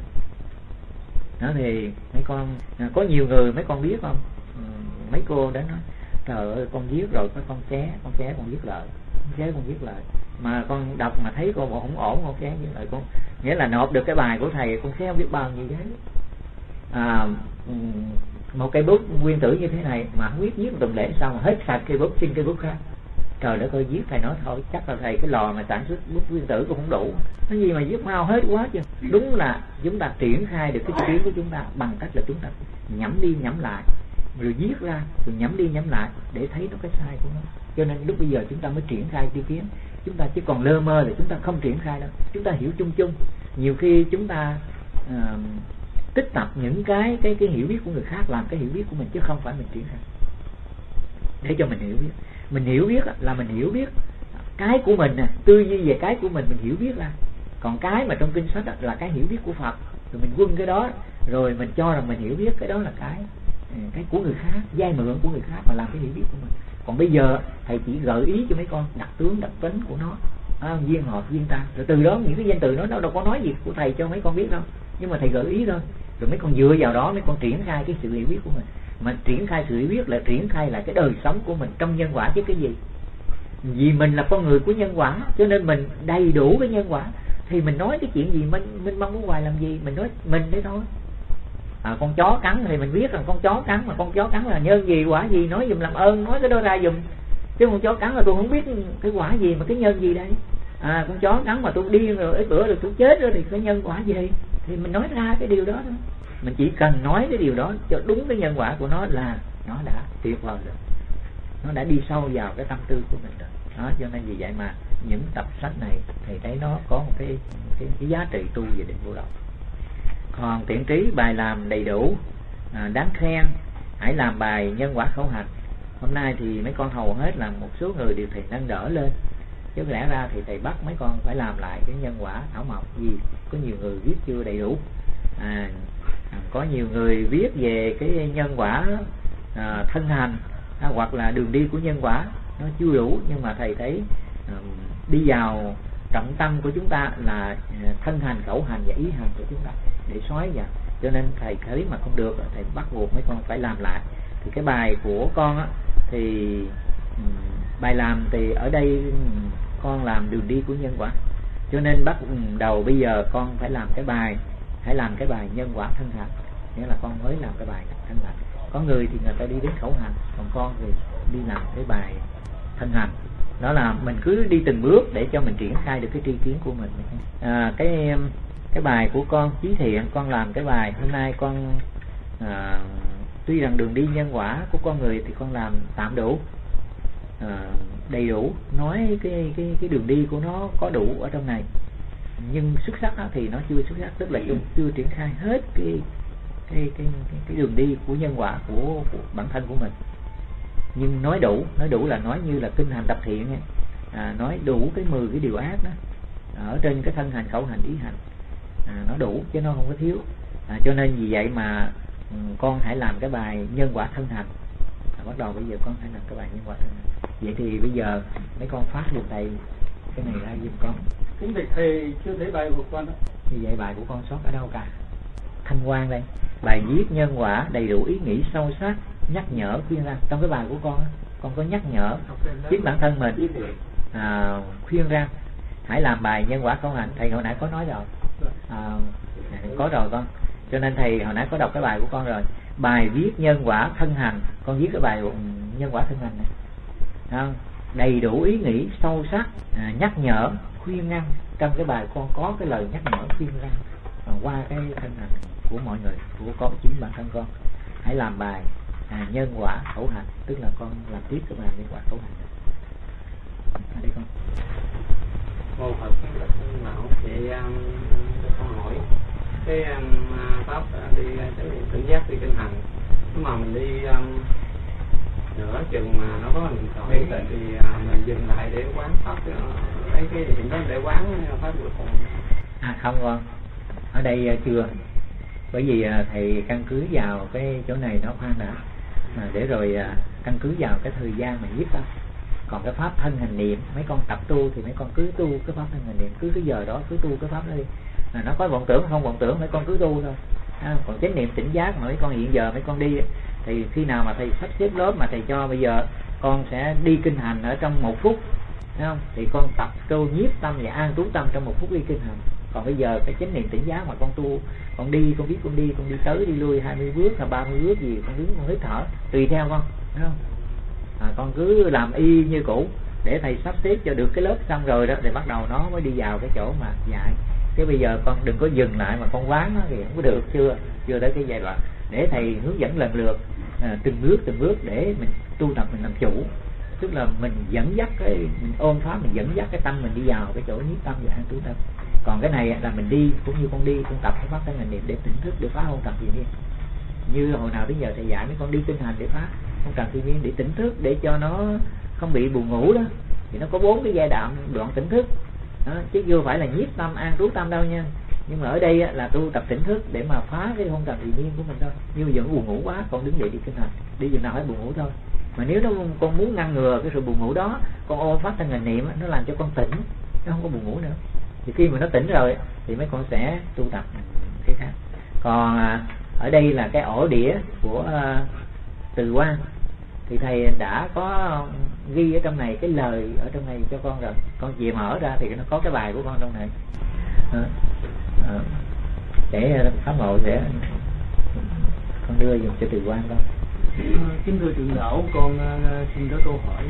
Đó thì mấy con có nhiều người mấy con biết không, mấy cô đến nói trời ơi con viết rồi con xé con viết lại, mà con đọc mà thấy con không ổn con xé viết lại, con nghĩa là nộp được cái bài của thầy con xé không biết bao nhiêu đấy. Một cây bút nguyên tử như thế này mà không biết viết một tuần lễ sao mà hết sạch cây bút, xin cây bút khác. Trời đất ơi, viết thầy nói thôi chắc là thầy cái lò mà sản xuất bút nguyên tử cũng không đủ, cái gì mà viết mau hết quá chứ. Đúng là chúng ta triển khai được cái tri kiến của chúng ta bằng cách là chúng ta nhẩm đi nhẩm lại, rồi viết ra rồi nhẩm đi nhẩm lại để thấy nó cái sai của nó. Cho nên lúc bây giờ chúng ta mới triển khai tri kiến. Chúng ta chỉ còn lơ mơ là chúng ta không triển khai đâu, chúng ta hiểu chung chung. Nhiều khi chúng ta tích tập những cái hiểu biết của người khác làm cái hiểu biết của mình, chứ không phải mình triển khai để cho mình hiểu biết. Mình hiểu biết là mình hiểu biết cái của mình nè, tư duy về cái của mình hiểu biết ra. Còn cái mà trong kinh sách là cái hiểu biết của Phật, rồi mình quân cái đó, rồi mình cho rằng mình hiểu biết cái đó là cái của người khác, vay mượn của người khác mà làm cái hiểu biết của mình. Còn bây giờ thầy chỉ gợi ý cho mấy con đặc tướng đặc tính của nó, duyên hợp duyên tan, rồi từ đó những cái danh từ nó đâu có nói gì của thầy cho mấy con biết đâu, nhưng mà thầy gợi ý thôi. rồi mấy con dựa vào đó mấy con triển khai cái sự hiểu biết của mình. Mà triển khai sự hiểu biết là triển khai là cái đời sống của mình trong nhân quả chứ cái gì. Vì mình là con người của nhân quả cho nên mình đầy đủ cái nhân quả, thì mình nói cái chuyện gì mình mong muốn hoài làm gì, mình nói mình đấy thôi. Con chó cắn thì mình biết rằng con chó cắn, mà con chó cắn là nhân gì quả gì, nói dùm làm ơn, nói cái đó ra dùm. Chứ con chó cắn là tôi không biết cái quả gì mà cái nhân gì đây. Con chó cắn mà tôi điên rồi ít bữa rồi tôi chết rồi thì cái nhân quả gì, thì mình nói ra cái điều đó thôi. Mình chỉ cần nói cái điều đó cho đúng cái nhân quả của nó là nó đã tuyệt vời rồi, nó đã đi sâu vào cái tâm tư của mình rồi đó. Cho nên vì vậy mà những tập sách này thầy thấy nó có một cái giá trị tu về định vô động. Còn thiện trí bài làm đầy đủ, đáng khen, hãy làm bài nhân quả khẩu hành. Hôm nay thì mấy con hầu hết là một số người đều thầy nâng đỡ lên, chứ lẽ ra thì thầy bắt mấy con phải làm lại cái nhân quả thảo mộc, vì có nhiều người viết chưa đầy đủ. Có nhiều người viết về cái nhân quả thân hành hoặc là đường đi của nhân quả nó chưa đủ, nhưng mà thầy thấy đi vào trọng tâm của chúng ta là thân hành, khẩu hành và ý hành của chúng ta để xóa vào. Cho nên thầy thấy mà không được, thầy bắt buộc mấy con phải làm lại. Thì cái bài của con á, thì bài làm thì ở đây con làm đường đi của nhân quả, cho nên bắt đầu bây giờ con phải làm cái bài, hãy làm cái bài nhân quả thân hành, nghĩa là con mới làm cái bài thân hành. Có người thì người ta đi đến khẩu hành, còn con thì đi làm cái bài thân hành. Đó là mình cứ đi từng bước để cho mình triển khai được cái tri kiến của mình. Cái bài của con Chí Thiện, con làm cái bài hôm nay con tuy rằng đường đi nhân quả của con người thì con làm tạm đủ, đầy đủ, nói cái đường đi của nó có đủ ở trong này, nhưng xuất sắc thì nó chưa xuất sắc, tức là chưa triển khai hết cái đường đi của nhân quả của bản thân của mình. Nhưng nói đủ là nói như là kinh hành tập thiện ấy. Nói đủ cái 10 cái điều ác đó ở trên cái thân hành, khẩu hành, ý hành, nó đủ chứ nó không có thiếu. Cho nên vì vậy mà con hãy làm cái bài nhân quả thân hành. Bắt đầu bây giờ con hãy làm cái bài nhân quả thân hành. Vậy thì bây giờ mấy con phát giùm thầy cái này ra giùm con. Kính thầy chưa thấy bài của con đó. Như vậy bài của con sót ở đâu cả? Thanh Quan đây, bài viết nhân quả đầy đủ ý nghĩ sâu sắc, nhắc nhở khuyên răn. Trong cái bài của con có nhắc nhở chính bản thân mình, khuyên răn hãy làm bài nhân quả khẩu hành. Thầy hồi nãy có nói rồi, có rồi con. Cho nên thầy hồi nãy có đọc cái bài của con rồi. Bài viết nhân quả thân hành, con viết cái bài nhân quả thân hành này, đầy đủ ý nghĩ sâu sắc, nhắc nhở khuyên ngăn. Trong cái bài con có cái lời nhắc nhở khuyên ngăn qua cái thân hành của mọi người, của con, chính bản thân con. Hãy làm bài nhân quả khẩu hành, tức là con làm tiếp cái bài nhân quả khẩu hành. Ở đây con. Mô Phật Mạo. Vậy con hỏi cái pháp đi tỉnh giác đi kinh hành, nếu mà mình đi nửa chừng mà nó có mình khỏi thì mình dừng lại để quán pháp, lấy cái điểm đó để quán pháp của con. Không con, ở đây chưa, bởi vì thầy căn cứ vào cái chỗ này nó khoan đã, để rồi căn cứ vào cái thời gian mà viết đó. Còn cái pháp thân hành niệm mấy con tập tu thì mấy con cứ tu cái pháp thân hành niệm, cứ cái giờ đó cứ tu cái pháp đó đi. Nó có vọng tưởng không vọng tưởng mấy con cứ tu thôi. Còn chánh niệm tỉnh giác mà mấy con hiện giờ mấy con đi thì khi nào mà thầy sắp xếp lớp mà thầy cho bây giờ con sẽ đi kinh hành ở trong 1 phút, thấy không? Thì con tập tu nhiếp tâm và an trú tâm trong 1 phút đi kinh hành. Còn bây giờ cái chánh niệm tỉnh giác mà con tu, con đi, con biết con đi tới đi lui 20 bước hay 30 bước gì, con đứng con hít thở tùy theo con, thấy không? Con cứ làm y như cũ để thầy sắp xếp cho được cái lớp xong rồi đó, thì bắt đầu nó mới đi vào cái chỗ mà dạy. Thế bây giờ con đừng có dừng lại mà con quán nó thì không có được, chưa tới cái giai đoạn để thầy hướng dẫn lần lượt, từng bước để mình tu tập, mình làm chủ, tức là mình dẫn dắt mình ôm pháp, mình dẫn dắt cái tâm mình đi vào cái chỗ nhiếp tâm và an trú tâm. Còn cái này là mình đi cũng như con đi, con tập cái pháp thân hành niệm để tỉnh thức, để phá hôn trầm thiền nhiên. Như hồi nào tới giờ thầy dạy mấy con đi kinh hành để phá hôn trầm thiền nhiên, để tỉnh thức, để cho nó không bị buồn ngủ đó. Thì nó có 4 cái giai đoạn đoạn tỉnh thức đó, chứ chưa phải là nhiếp tâm an trú tâm đâu nha. Nhưng mà ở đây là tu tập tỉnh thức để mà phá cái hôn trầm thiền nhiên của mình thôi. Nhưng mà vẫn buồn ngủ quá, con đứng dậy đi kinh hành, đi chừng nào phải buồn ngủ thôi. Mà nếu con muốn ngăn ngừa cái sự buồn ngủ đó, con ôm pháp thân hành niệm, nó làm cho con tỉnh, nó không có buồn ngủ nữa. Thì khi mà nó tỉnh rồi thì mấy con sẽ tu tập cái khác. Còn ở đây là cái ổ đĩa của Từ Quan, thì thầy đã có ghi ở trong này cái lời ở trong này cho con rồi. Con về mở ra thì nó có cái bài của con trong này. Để pháp ngộ sẽ con đưa dùng cho Từ Quan con. Kính thưa trưởng lão, con xin có câu hỏi.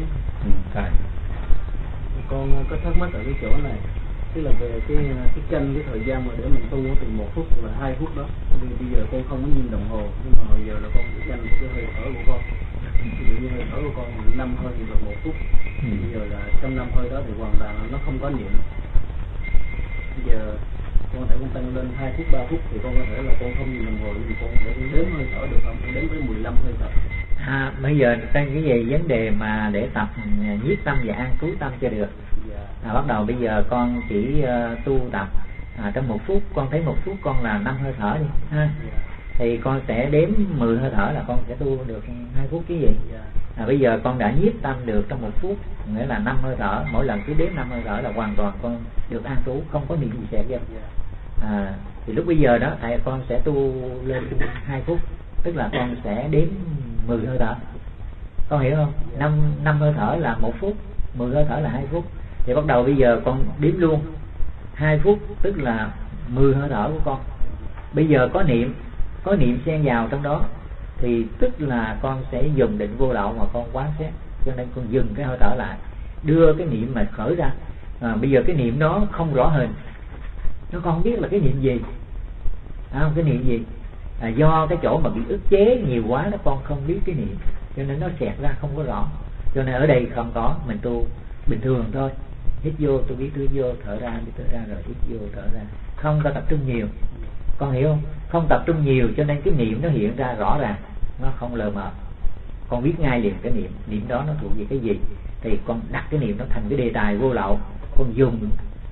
Con có thắc mắc ở cái chỗ này, tức là về cái canh cái thời gian mà để mình tu từ 1 phút hoặc là 2 phút đó. Bây giờ con không có nhìn đồng hồ, nhưng mà hồi giờ là con chỉ canh cái hơi thở của con. Ví dụ như hơi thở của con 5 hơi thì được 1 phút. Bây giờ là trong 5 hơi đó thì hoàn toàn nó không có niệm. Bây giờ con có thể con tăng lên 2 phút 3 phút thì con có thể là con không nhìn đồng hồ, nhưng con có thể đếm hơi thở được không? Con đếm tới 15 hơi thở. Bây giờ cái gì vấn đề mà để tập nhiếp tâm và an trú tâm cho được. Bắt đầu bây giờ con chỉ tu tập trong 1 phút, con thấy 1 phút con là 5 hơi thở đi ha. Thì con sẽ đếm 10 hơi thở là con sẽ tu được 2 phút chứ gì. Bây giờ con đã nhiếp tâm được trong 1 phút, nghĩa là 5 hơi thở, mỗi lần cứ đếm 5 hơi thở là hoàn toàn con được an trú, không có niệm gì xảy ra. Thì lúc bây giờ đó thầy con sẽ tu lên 2 phút, tức là con sẽ đếm 10 hơi thở. Con hiểu không? 5 hơi thở là 1 phút, 10 hơi thở là 2 phút. Thì bắt đầu bây giờ con đếm luôn 2 phút, tức là 10 hơi thở của con. Bây giờ có niệm xen vào trong đó, thì tức là con sẽ dùng định vô lậu mà con quán xét. Cho nên con dừng cái hơi thở lại, đưa cái niệm mà khởi ra. Bây giờ cái niệm đó không rõ hình, nó con không biết là cái niệm gì, cái niệm gì. Do cái chỗ mà bị ức chế nhiều quá đó, con không biết cái niệm, cho nên nó xẹt ra không có rõ. Cho nên ở đây không có, mình tu bình thường thôi. Hít vô tôi biết tôi vô, thở ra biết thở ra, rồi hít vô thở ra, không có tập trung nhiều. Con hiểu không? Không tập trung nhiều cho nên cái niệm nó hiện ra rõ ràng, nó không lờ mờ. Con biết ngay liền cái niệm đó nó thuộc về cái gì. Thì con đặt cái niệm nó thành cái đề tài vô lậu. Con dùng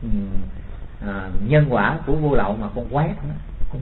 nhân quả của vô lậu mà con quét nó.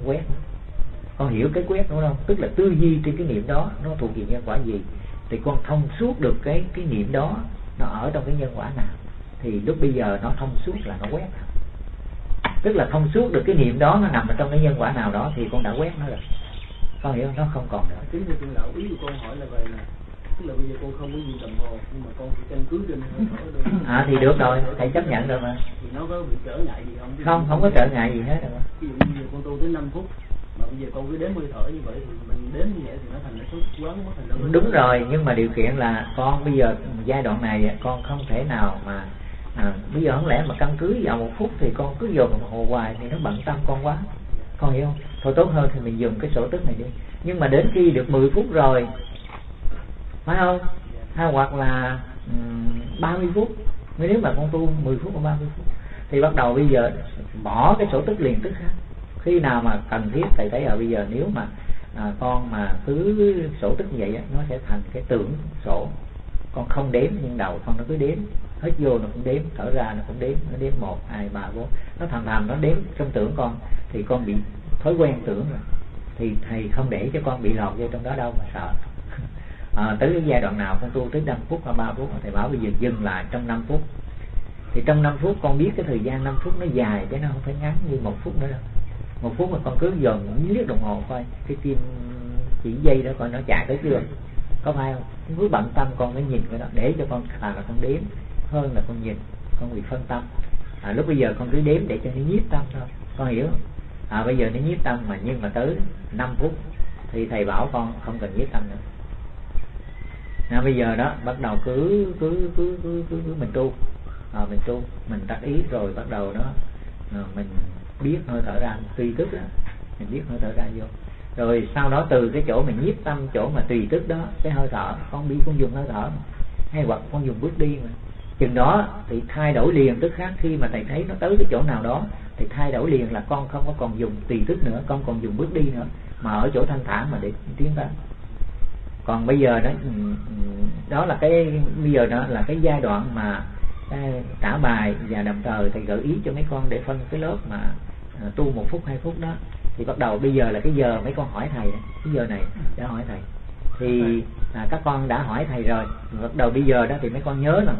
Con hiểu cái quét đúng không? Tức là tư duy trên cái niệm đó nó thuộc về nhân quả gì. Thì con thông suốt được cái niệm đó nó ở trong cái nhân quả nào. Thì lúc bây giờ nó thông suốt là nó quét. Tức là thông suốt được cái niệm đó nó nằm ở trong cái nhân quả nào đó thì con đã quét nó rồi. Con hiểu không? Nó không còn nữa. Chính thưa trưởng lão, ý của con hỏi là vậy nè. Tức là bây giờ con không có nhìn đồng hồ, nhưng mà con chỉ căn cứ trên hơi thở được. Thì được rồi, thầy chấp nhận rồi mà. Thì nó có bị trở ngại gì không? Không có trở ngại gì hết rồi mà. Ví dụ như giờ con tu tới 5 phút, mà bây giờ con cứ đếm hơi thở như vậy thì mình đếm như vậy thì nó thành cái số quán mất thành đâu. Đúng rồi, nhưng mà điều kiện là con bây giờ giai đoạn này con không thể nào mà bây giờ không lẽ mà căn cứ vào 1 phút thì con cứ dồn đồng hồ hoài thì nó bận tâm con quá. Con hiểu không? Thôi tốt hơn thì mình dùng cái sổ tức này đi. Nhưng mà đến khi được 10 phút rồi, phải không? Hoặc là 30 phút. Nếu mà con tu 10 phút hoặc 30 phút thì bắt đầu bây giờ bỏ cái sổ tức liền tức khác. Khi nào mà cần thiết thầy thấy bây giờ nếu mà con mà cứ sổ tức như vậy nó sẽ thành cái tưởng sổ. Con không đếm nhưng đầu con nó cứ đếm, hít vô nó cũng đếm, thở ra nó cũng đếm, nó đếm 1, 2, 3, 4, nó thành nó đếm trong tưởng con. Thì con bị thói quen tưởng rồi, thì thầy không để cho con bị lọt vô trong đó đâu mà sợ. Tới cái giai đoạn nào con tu tới 5 phút hoặc 3 phút thầy bảo bây giờ dừng lại trong 5 phút. Thì trong 5 phút con biết cái thời gian 5 phút nó dài chứ nó không phải ngắn như 1 phút nữa đâu. 1 phút mà con cứ dồn liếc đồng hồ coi cái kim chỉ dây đó coi nó chạy tới chưa, có phải không? Cứ bận tâm con mới nhìn cái đó, để cho con là con đếm hơn là con nhìn, con bị phân tâm. Lúc bây giờ con cứ đếm để cho nó nhiếp tâm thôi, con hiểu không? Bây giờ nó nhiếp tâm mà nhưng mà tới 5 phút thì thầy bảo con không cần nhiếp tâm nữa. Bây giờ đó bắt đầu cứ mình tu, mình tác ý rồi bắt đầu đó mình biết hơi thở ra, tùy tức đó, mình biết hơi thở ra vô. Rồi sau đó từ cái chỗ mình nhiếp tâm, chỗ mà tùy tức đó, cái hơi thở, con biết con dùng hơi thở hay hoặc con dùng bước đi mà. Chừng đó thì thay đổi liền tức khác. Khi mà thầy thấy nó tới cái chỗ nào đó thì thay đổi liền là con không có còn dùng tùy tức nữa, con còn dùng bước đi nữa, mà ở chỗ thanh thản mà để tiến tới. Còn bây giờ đó là cái bây giờ đó là cái giai đoạn mà trả bài và đồng thời thầy gợi ý cho mấy con để phân cái lớp mà tu 1 phút 2 phút đó. Thì bắt đầu bây giờ là cái giờ mấy con hỏi thầy, cái giờ này đã hỏi thầy thì các con đã hỏi thầy rồi. Bắt đầu bây giờ đó thì mấy con nhớ là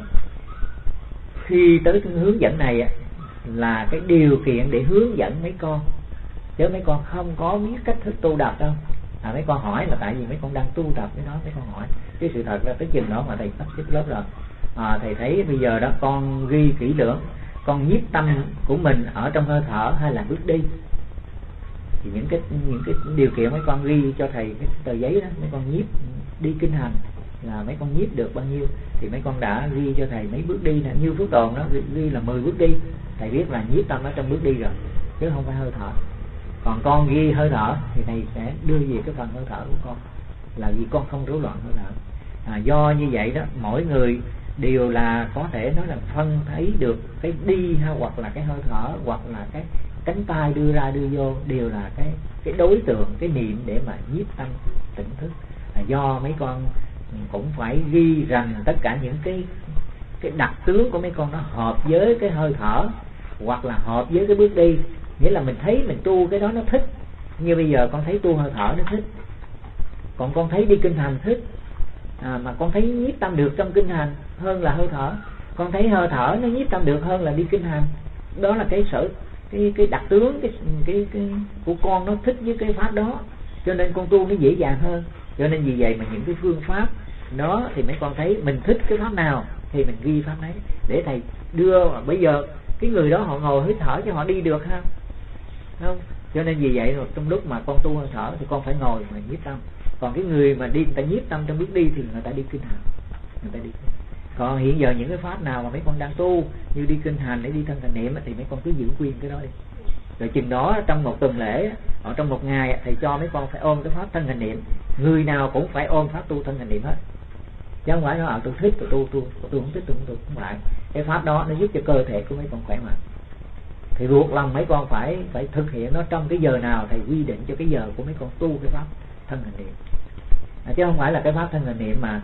khi tới cái hướng dẫn này là cái điều kiện để hướng dẫn mấy con chứ mấy con không có biết cách thức tu tập đâu. Mấy con hỏi là tại vì mấy con đang tu tập cái đó mấy con hỏi, chứ sự thật là tới chừng đó mà thầy sắp xếp lớp rồi. Thầy thấy bây giờ đó con ghi kỹ lưỡng, con nhiếp tâm của mình ở trong hơi thở hay là bước đi, thì những cái điều kiện mấy con ghi cho thầy cái tờ giấy đó, mấy con nhiếp đi kinh hành là mấy con nhiếp được bao nhiêu, thì mấy con đã ghi cho thầy mấy bước đi nè, như Phước Tồn đó ghi là 10 bước đi, thầy biết là nhiếp tâm ở trong bước đi rồi chứ không phải hơi thở. Còn con ghi hơi thở thì thầy sẽ đưa về cái phần hơi thở của con, là vì con không rối loạn hơi thở. Do như vậy đó, mỗi người đều là có thể nói là phân thấy được cái đi hay hoặc là cái hơi thở hoặc là cái cánh tay đưa ra đưa vô đều là cái đối tượng, cái niệm để mà nhiếp tâm tỉnh thức. Do mấy con cũng phải ghi rằng tất cả những cái đặc tướng của mấy con nó hợp với cái hơi thở hoặc là hợp với cái bước đi, nghĩa là mình thấy mình tu cái đó nó thích. Như bây giờ con thấy tu hơi thở nó thích, còn con thấy đi kinh hành thích, mà con thấy nhiếp tâm được trong kinh hành hơn là hơi thở, con thấy hơi thở nó nhiếp tâm được hơn là đi kinh hành. Đó là cái đặc tướng cái của con nó thích với cái pháp đó, cho nên con tu nó dễ dàng hơn. Cho nên vì vậy mà những cái phương pháp đó thì mấy con thấy mình thích cái pháp nào thì mình ghi pháp đấy để thầy đưa. Bây giờ cái người đó họ ngồi hít thở cho họ đi được không? Cho nên vì vậy rồi trong lúc mà con tu hơi thở thì con phải ngồi mà nhiếp tâm. Còn cái người mà đi người ta nhiếp tâm trong bước đi thì người ta đi kinh hành, người ta đi. Còn hiện giờ những cái pháp nào mà mấy con đang tu như đi kinh hành để đi thân hành niệm thì mấy con cứ giữ nguyên cái đó đi. Rồi chừng đó trong một tuần lễ, ở trong một ngày thầy cho mấy con phải ôm cái pháp thân hành niệm. Người nào cũng phải ôm pháp tu thân hành niệm hết, chứ không phải nói tôi thích tôi tu không thích tôi không phải. Cái pháp đó nó giúp cho cơ thể của mấy con khỏe mạnh, thì buộc lòng mấy con phải thực hiện nó trong cái giờ nào thầy quy định cho cái giờ của mấy con tu cái pháp thân hành niệm. Chứ không phải là cái pháp thân hành niệm mà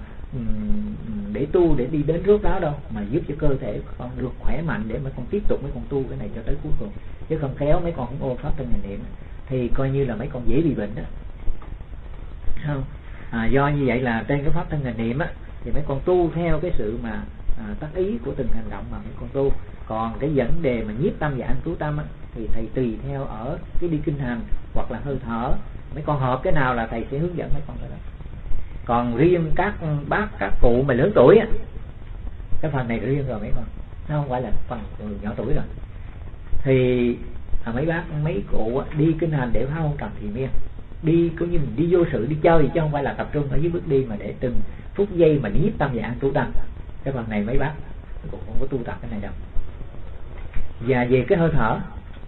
để tu để đi đến rốt ráo đâu, mà giúp cho cơ thể con được khỏe mạnh để mấy con tiếp tục mấy con tu cái này cho tới cuối cùng. Chứ không khéo mấy con không ôm pháp thân hành niệm thì coi như là mấy con dễ bị bệnh đó, không? Do như vậy là trên cái pháp thân hành niệm á thì mấy con tu theo cái sự mà tác ý của từng hành động mà mấy con tu. Còn cái vấn đề mà nhiếp tâm và an trú tâm á, thì thầy tùy theo ở cái đi kinh hành hoặc là hơi thở, mấy con hợp cái nào là thầy sẽ hướng dẫn mấy con cái đó. Còn riêng các bác các cụ mà lớn tuổi á, cái phần này riêng rồi mấy con, nó không phải là phần người nhỏ tuổi rồi, thì mấy bác mấy cụ đi kinh hành để phá hôn trầm thì miên, đi cũng như mình đi vô sự đi chơi, chứ không phải là tập trung ở dưới bước đi mà để từng phút giây mà nhiếp tâm và an trú tâm. Cái phần này mấy bác cũng không có tu tập cái này đâu. Và về cái hơi thở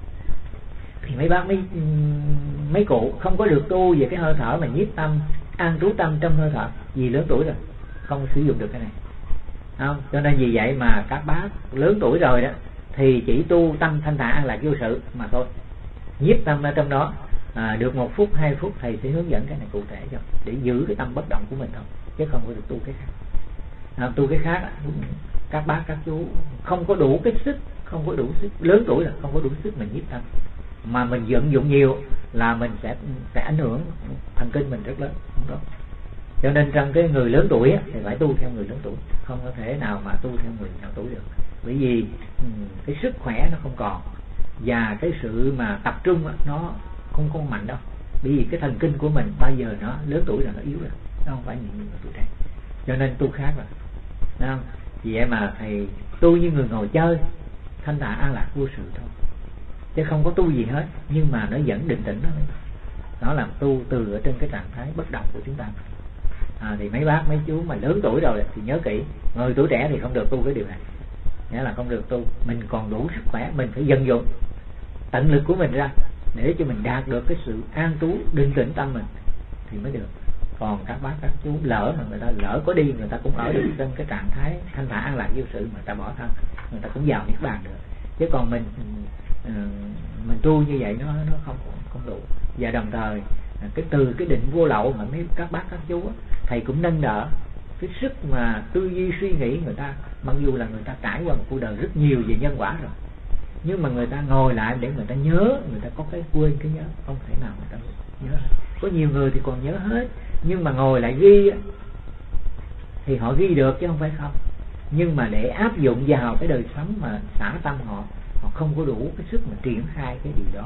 thì mấy bác mấy cụ không có được tu về cái hơi thở mà nhiếp tâm an trú tâm trong hơi thở, vì lớn tuổi rồi không sử dụng được cái này, không? Cho nên vì vậy mà các bác lớn tuổi rồi đó thì chỉ tu tâm thanh thản an lạc vô sự mà thôi, nhiếp tâm ở trong đó được 1 phút 2 phút thầy sẽ hướng dẫn cái này cụ thể cho, để giữ cái tâm bất động của mình thôi, chứ không có được tu cái khác. Tu cái khác các bác các chú không có đủ cái sức, không có đủ sức, lớn tuổi là không có đủ sức mình nhiếp tâm, mà mình vận dụng nhiều là mình sẽ ảnh hưởng thần kinh mình rất lớn, không đó. Cho nên trong cái người lớn tuổi thì phải tu theo người lớn tuổi, không có thể nào mà tu theo người nhỏ tuổi được, bởi vì cái sức khỏe nó không còn, và cái sự mà tập trung nó không có mạnh đâu, bởi vì cái thần kinh của mình bao giờ nó lớn tuổi là nó yếu rồi, nó không phải những người tuổi trẻ. Cho nên tu khác rồi, đúng không? Vì vậy mà thầy tu như người ngồi chơi, thanh thản an lạc vô sự thôi, chứ không có tu gì hết, nhưng mà nó vẫn định tĩnh đó. Nó làm tu từ ở trên cái trạng thái bất động của chúng ta. Thì mấy bác mấy chú mà lớn tuổi rồi thì nhớ kỹ, người tuổi trẻ thì không được tu cái điều này, nghĩa là không được tu. Mình còn đủ sức khỏe, mình phải vận dụng tận lực của mình ra để cho mình đạt được cái sự an trú định tĩnh tâm mình thì mới được. Còn các bác các chú lỡ mà người ta lỡ có đi, người ta cũng ở được trong cái trạng thái thanh thản an lạc vô sự mà người ta bỏ thân, người ta cũng vào niết bàn được. Chứ còn mình tu như vậy nó không đủ. Và đồng thời từ cái định vô lậu mà mấy các bác các chú thầy cũng nâng đỡ cái sức mà tư duy suy nghĩ người ta, mặc dù là người ta trải qua một cuộc đời rất nhiều về nhân quả rồi, nhưng mà người ta ngồi lại để người ta nhớ, người ta có cái quên cái nhớ, không thể nào người ta nhớ. Có nhiều người thì còn nhớ hết, nhưng mà ngồi lại ghi thì họ ghi được chứ không phải không. Nhưng mà để áp dụng vào cái đời sống mà xả tâm họ không có đủ cái sức mà triển khai cái điều đó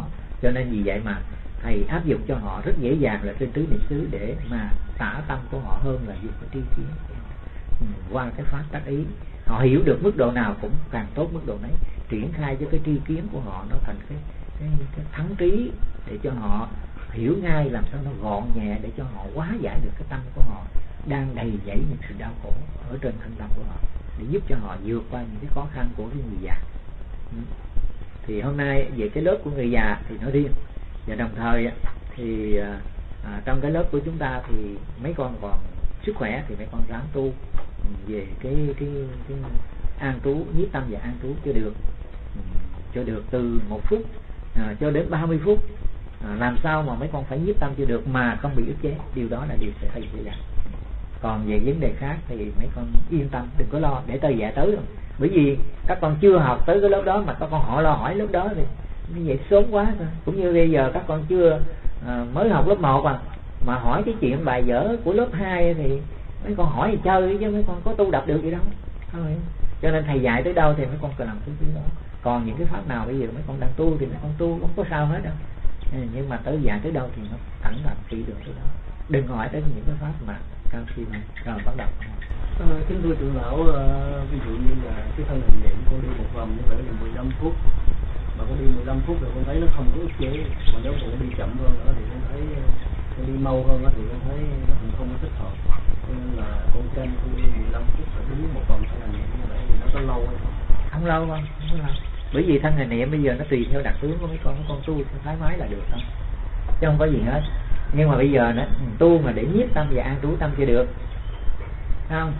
Cho nên vì vậy mà thầy áp dụng cho họ rất dễ dàng là trên tứ niệm xứ để mà tả tâm của họ hơn là dùng cái tri kiến. Qua cái pháp tác ý, họ hiểu được mức độ nào cũng càng tốt mức độ nấy, triển khai cho cái tri kiến của họ nó thành cái thắng trí, để cho họ hiểu ngay làm sao nó gọn nhẹ, để cho họ hóa giải được cái tâm của họ đang đầy dẫy những sự đau khổ ở trên thân tâm của họ, để giúp cho họ vượt qua những cái khó khăn của cái người già. Thì hôm nay về cái lớp của người già thì nói riêng, và đồng thời thì trong cái lớp của chúng ta thì mấy con còn sức khỏe thì mấy con ráng tu về cái an trú, nhiếp tâm và an trú cho được từ 1 phút cho đến 30 phút. Làm sao mà mấy con phải nhiếp tâm cho được mà không bị ức chế, điều đó là điều thầy sẽ dạy. Còn về vấn đề khác thì mấy con yên tâm, đừng có lo, để thầy dạy tới rồi. Bởi vì các con chưa học tới cái lớp đó mà các con họ lo hỏi lớp đó thì như vậy sớm quá thôi. Cũng như bây giờ các con chưa mới học lớp 1 mà hỏi cái chuyện bài vở của lớp 2 thì mấy con hỏi thì chơi, chứ mấy con có tu đọc được gì đâu thôi. Cho nên thầy dạy tới đâu thì mấy con cần làm cái đó. Còn những cái pháp nào bây giờ mấy con đang tu thì mấy con tu không có sao hết đâu, nhưng mà tới dạy tới đâu thì nó thẳng là kỹ được tới đó. Đừng hỏi tới những cái pháp mà cao siêu này rồi bắt đầu. Kính thưa trưởng lão, ví dụ như là cái thân hình niệm con đi một vòng như vậy là 15 phút, mà con đi 15 phút rồi con thấy nó không có ức chế, mà nếu con đi chậm hơn nữa thì con thấy con đi mau hơn thì con thấy nó không có thích hợp. Cho nên là con tranh con đi 15 phút phải đứng một vòng thân hình niệm như vậy thì nó có lâu hay không? Không lâu không lâu. Bởi vì thân hình niệm bây giờ nó tùy theo đặc tướng của mấy con tu thoải mái là được thôi, chứ không có gì hết. Nhưng mà bây giờ nó tu mà để nhiếp tâm và an trú tâm chưa được, không?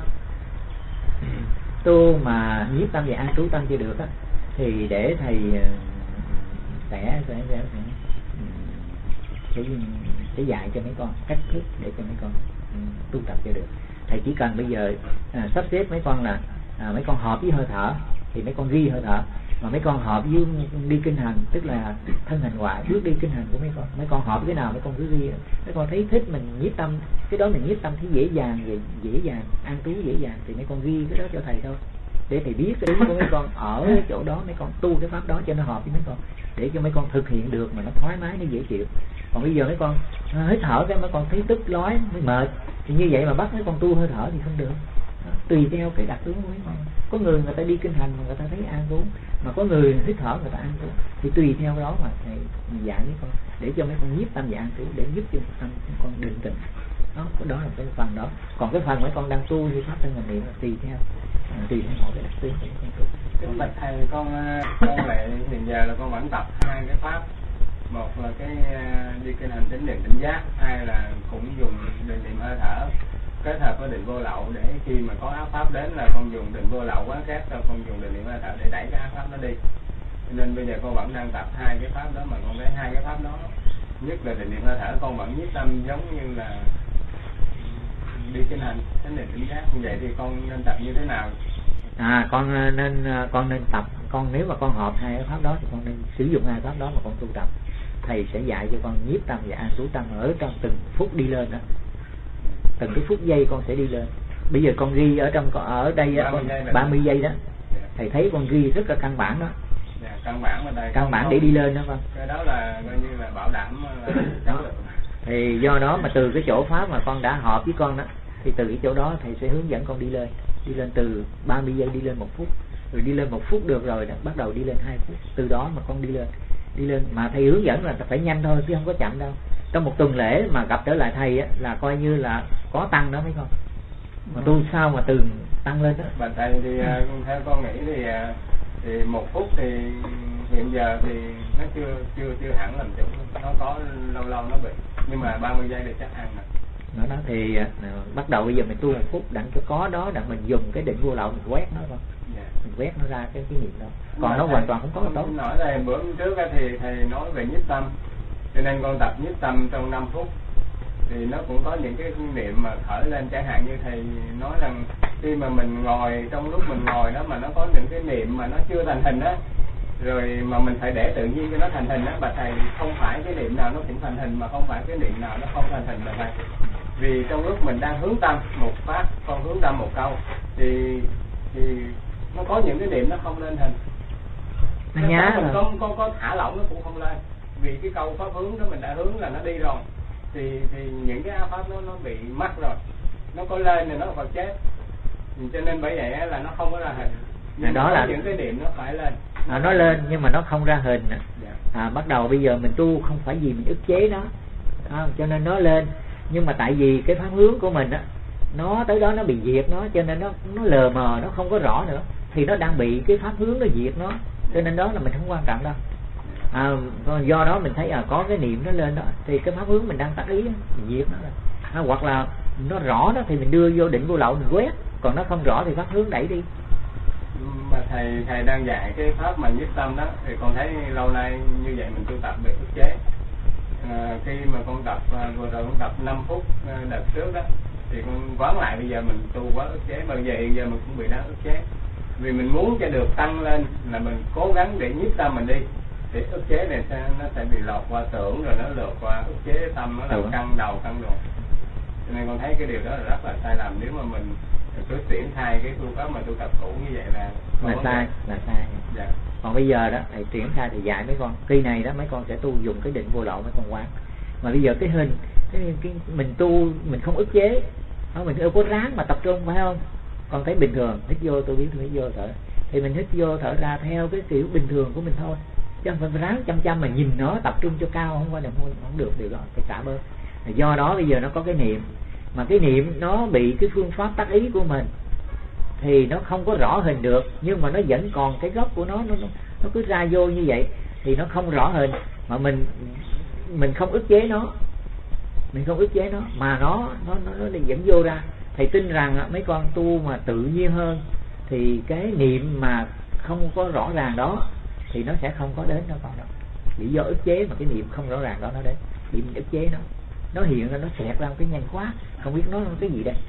Tu mà nhiếp tâm và an trú tâm chưa được á, thì để thầy sẽ dạy cho mấy con cách thức để cho mấy con tu tập cho được. Thầy chỉ cần bây giờ sắp xếp mấy con là mấy con hợp với hơi thở thì mấy con ghi hơi thở, mà mấy con hợp với đi kinh hành, tức là thân hành ngoại bước đi kinh hành của mấy con hợp cái nào mấy con cứ ghi. Mấy con thấy thích mình nhiếp tâm cái đó, mình nhiếp tâm thấy dễ dàng an trú dễ dàng thì mấy con ghi cái đó cho thầy thôi, để thầy biết cái đúng của mấy con ở cái chỗ đó, mấy con tu cái pháp đó cho nó hợp với mấy con, để cho mấy con thực hiện được mà nó thoải mái, nó dễ chịu. Còn bây giờ mấy con hít thở cái mấy con thấy tức lói mới mệt, thì như vậy mà bắt mấy con tu hơi thở thì không được. Tùy theo cái đặc tướng của mấy con. Có người ta đi kinh hành mà người ta thấy an trú, mà có người hít thở người ta an trú, thì tùy theo đó mà thầy dạy mấy con để cho mấy con nhiếp tâm và an trú, để giúp cho tâm mấy con định tĩnh. Đó là cái phần đó. Còn cái phần mấy con đang tu như pháp thân hành niệm là tùy theo mọi cái đặc tướng của mấy con tu. Kính bạch thầy, con lại hiện giờ là con vẫn tập 2 cái pháp. Một là cái đi kinh hành chánh niệm tỉnh giác, 2 là cũng dùng định niệm hơi thở kết hợp với định vô lậu, để khi mà có ác pháp đến là con dùng định vô lậu quán xét, rồi con dùng định niệm hơi thở để đẩy cái ác pháp nó đi. Cho nên bây giờ con vẫn đang tập 2 cái pháp đó, mà con thấy 2 cái pháp đó, nhất là định niệm hơi thở con vẫn nhiếp tâm giống như là đi kinh hành chánh niệm tỉnh giác. Như vậy thì con nên tập như thế nào? Con nên tập, nếu mà con hợp 2 cái pháp đó thì con nên sử dụng 2 pháp đó mà con tu tập. Thầy sẽ dạy cho con nhiếp tâm và an trú tâm ở trong từng phút đi lên đó, từng cái phút giây con sẽ đi lên. Bây giờ con ghi ở đây 30 giây đó, thầy thấy con ghi rất là căn bản đó. Căn bản để đi lên đó. Cái đó là coi như là bảo đảm là thì do đó mà từ cái chỗ pháp mà con đã hợp với con đó, thì từ cái chỗ đó thầy sẽ hướng dẫn con đi lên từ 30 giây đi lên 1 phút, rồi đi lên 1 phút được rồi đó, bắt đầu đi lên 2 phút. Từ đó mà con đi lên mà thầy hướng dẫn là phải nhanh thôi chứ không có chậm đâu. Trong một tuần lễ mà gặp trở lại thầy á, là coi như là có tăng đó mấy con. Mà tu sao mà từ tăng lên đó. Bà thầy thì theo con nghĩ thì 1 phút thì hiện giờ thì nó chưa hẳn làm chủ, nó có lâu nó bị, nhưng mà 30 giây thì chắc ăn rồi. Đó thì bắt đầu bây giờ mình tu 1 phút đặng cho có đó, đặng mình dùng cái định vô lậu mình quét nó con. Mình quét nó ra cái niệm đó. Còn nó hoàn toàn không có tốt. Nói đây bữa trước thì thầy nói về nhiếp tâm, cho nên con tập nhiếp tâm trong 5 phút thì nó cũng có những cái niệm mà khởi lên, chẳng hạn như thầy nói rằng khi mà mình ngồi, trong lúc mình ngồi đó mà nó có những cái niệm mà nó chưa thành hình á, rồi mà mình phải để tự nhiên cho nó thành hình á. Bà thầy, không phải cái niệm nào nó cũng thành hình, mà không phải cái niệm nào nó không thành hình bà thầy. Vì trong lúc mình đang hướng tâm một phát, con hướng tâm một câu thì nó có những cái niệm nó không lên hình. Con có thả lỏng nó cũng không lên. vì cái câu pháp hướng đó mình đã hướng là nó đi rồi, thì những cái áo pháp nó bị mất rồi, nó có lên thì nó Phật chết, cho nên bởi vậy là nó không có ra hình. Nhưng đó là những cái điểm nó phải lên. Nó lên nhưng mà nó không ra hình. Bắt đầu bây giờ mình tu không phải vì mình ức chế nó, cho nên nó lên, nhưng mà tại vì cái pháp hướng của mình á, nó tới đó nó bị diệt nó, cho nên nó lờ mờ, nó không có rõ nữa, thì nó đang bị cái pháp hướng nó diệt nó, cho nên đó là mình không quan trọng đâu. Do đó mình thấy có cái niệm nó lên đó, thì cái pháp hướng mình đang tác ý đó, mình diệt nó rồi. Hoặc là nó rõ đó thì mình đưa vô định vô lậu mình quét, còn nó không rõ thì pháp hướng đẩy đi. Mà thầy đang dạy cái pháp mà nhất tâm đó, thì con thấy lâu nay như vậy mình tu tập về ức chế. Khi mà con tập vừa rồi con tập 5 phút đợt trước đó, thì con quán lại bây giờ mình tu quá ức chế, mà giờ hiện giờ mình cũng bị nó ức chế, vì mình muốn cho được tăng lên là mình cố gắng để nhiếp tâm mình đi, thì ức chế này nó sẽ bị lọt qua tưởng, rồi nó lọt qua ức chế tâm, nó làm căng đầu căng ruột. Cho nên con thấy cái điều đó là rất là sai lầm. Nếu mà mình cứ triển khai cái phương pháp mà tu tập cũ như vậy là sai. Dạ. Còn bây giờ đó thầy triển khai thì dạy mấy con kỳ này đó, mấy con sẽ tu dùng cái định vô lậu mấy con quán. Mà bây giờ cái hình cái mình tu mình không ức chế, mình đâu có ráng mà tập trung, phải không? Con thấy bình thường, hít vô tôi biết hít vô thở, thì mình hít vô thở ra theo cái kiểu bình thường của mình thôi, chứ không phải ráng chăm mà nhìn nó tập trung cho cao, không phải là không được điều đó, phải xả bớt. Do đó bây giờ nó có cái niệm, mà cái niệm nó bị cái phương pháp tác ý của mình thì nó không có rõ hình được, nhưng mà nó vẫn còn cái gốc của nó cứ ra vô như vậy, thì nó không rõ hình, mà mình không ức chế nó, mà nó vẫn vô ra. Thầy tin rằng mấy con tu mà tự nhiên hơn thì cái niệm mà không có rõ ràng đó thì nó sẽ không có đến đâu còn đâu. Vì do ức chế mà cái niệm không rõ ràng đó nó đến, vì mình ức chế nó hiện ra, nó xẹt ra một cái nhanh quá, không biết nó cái gì đây,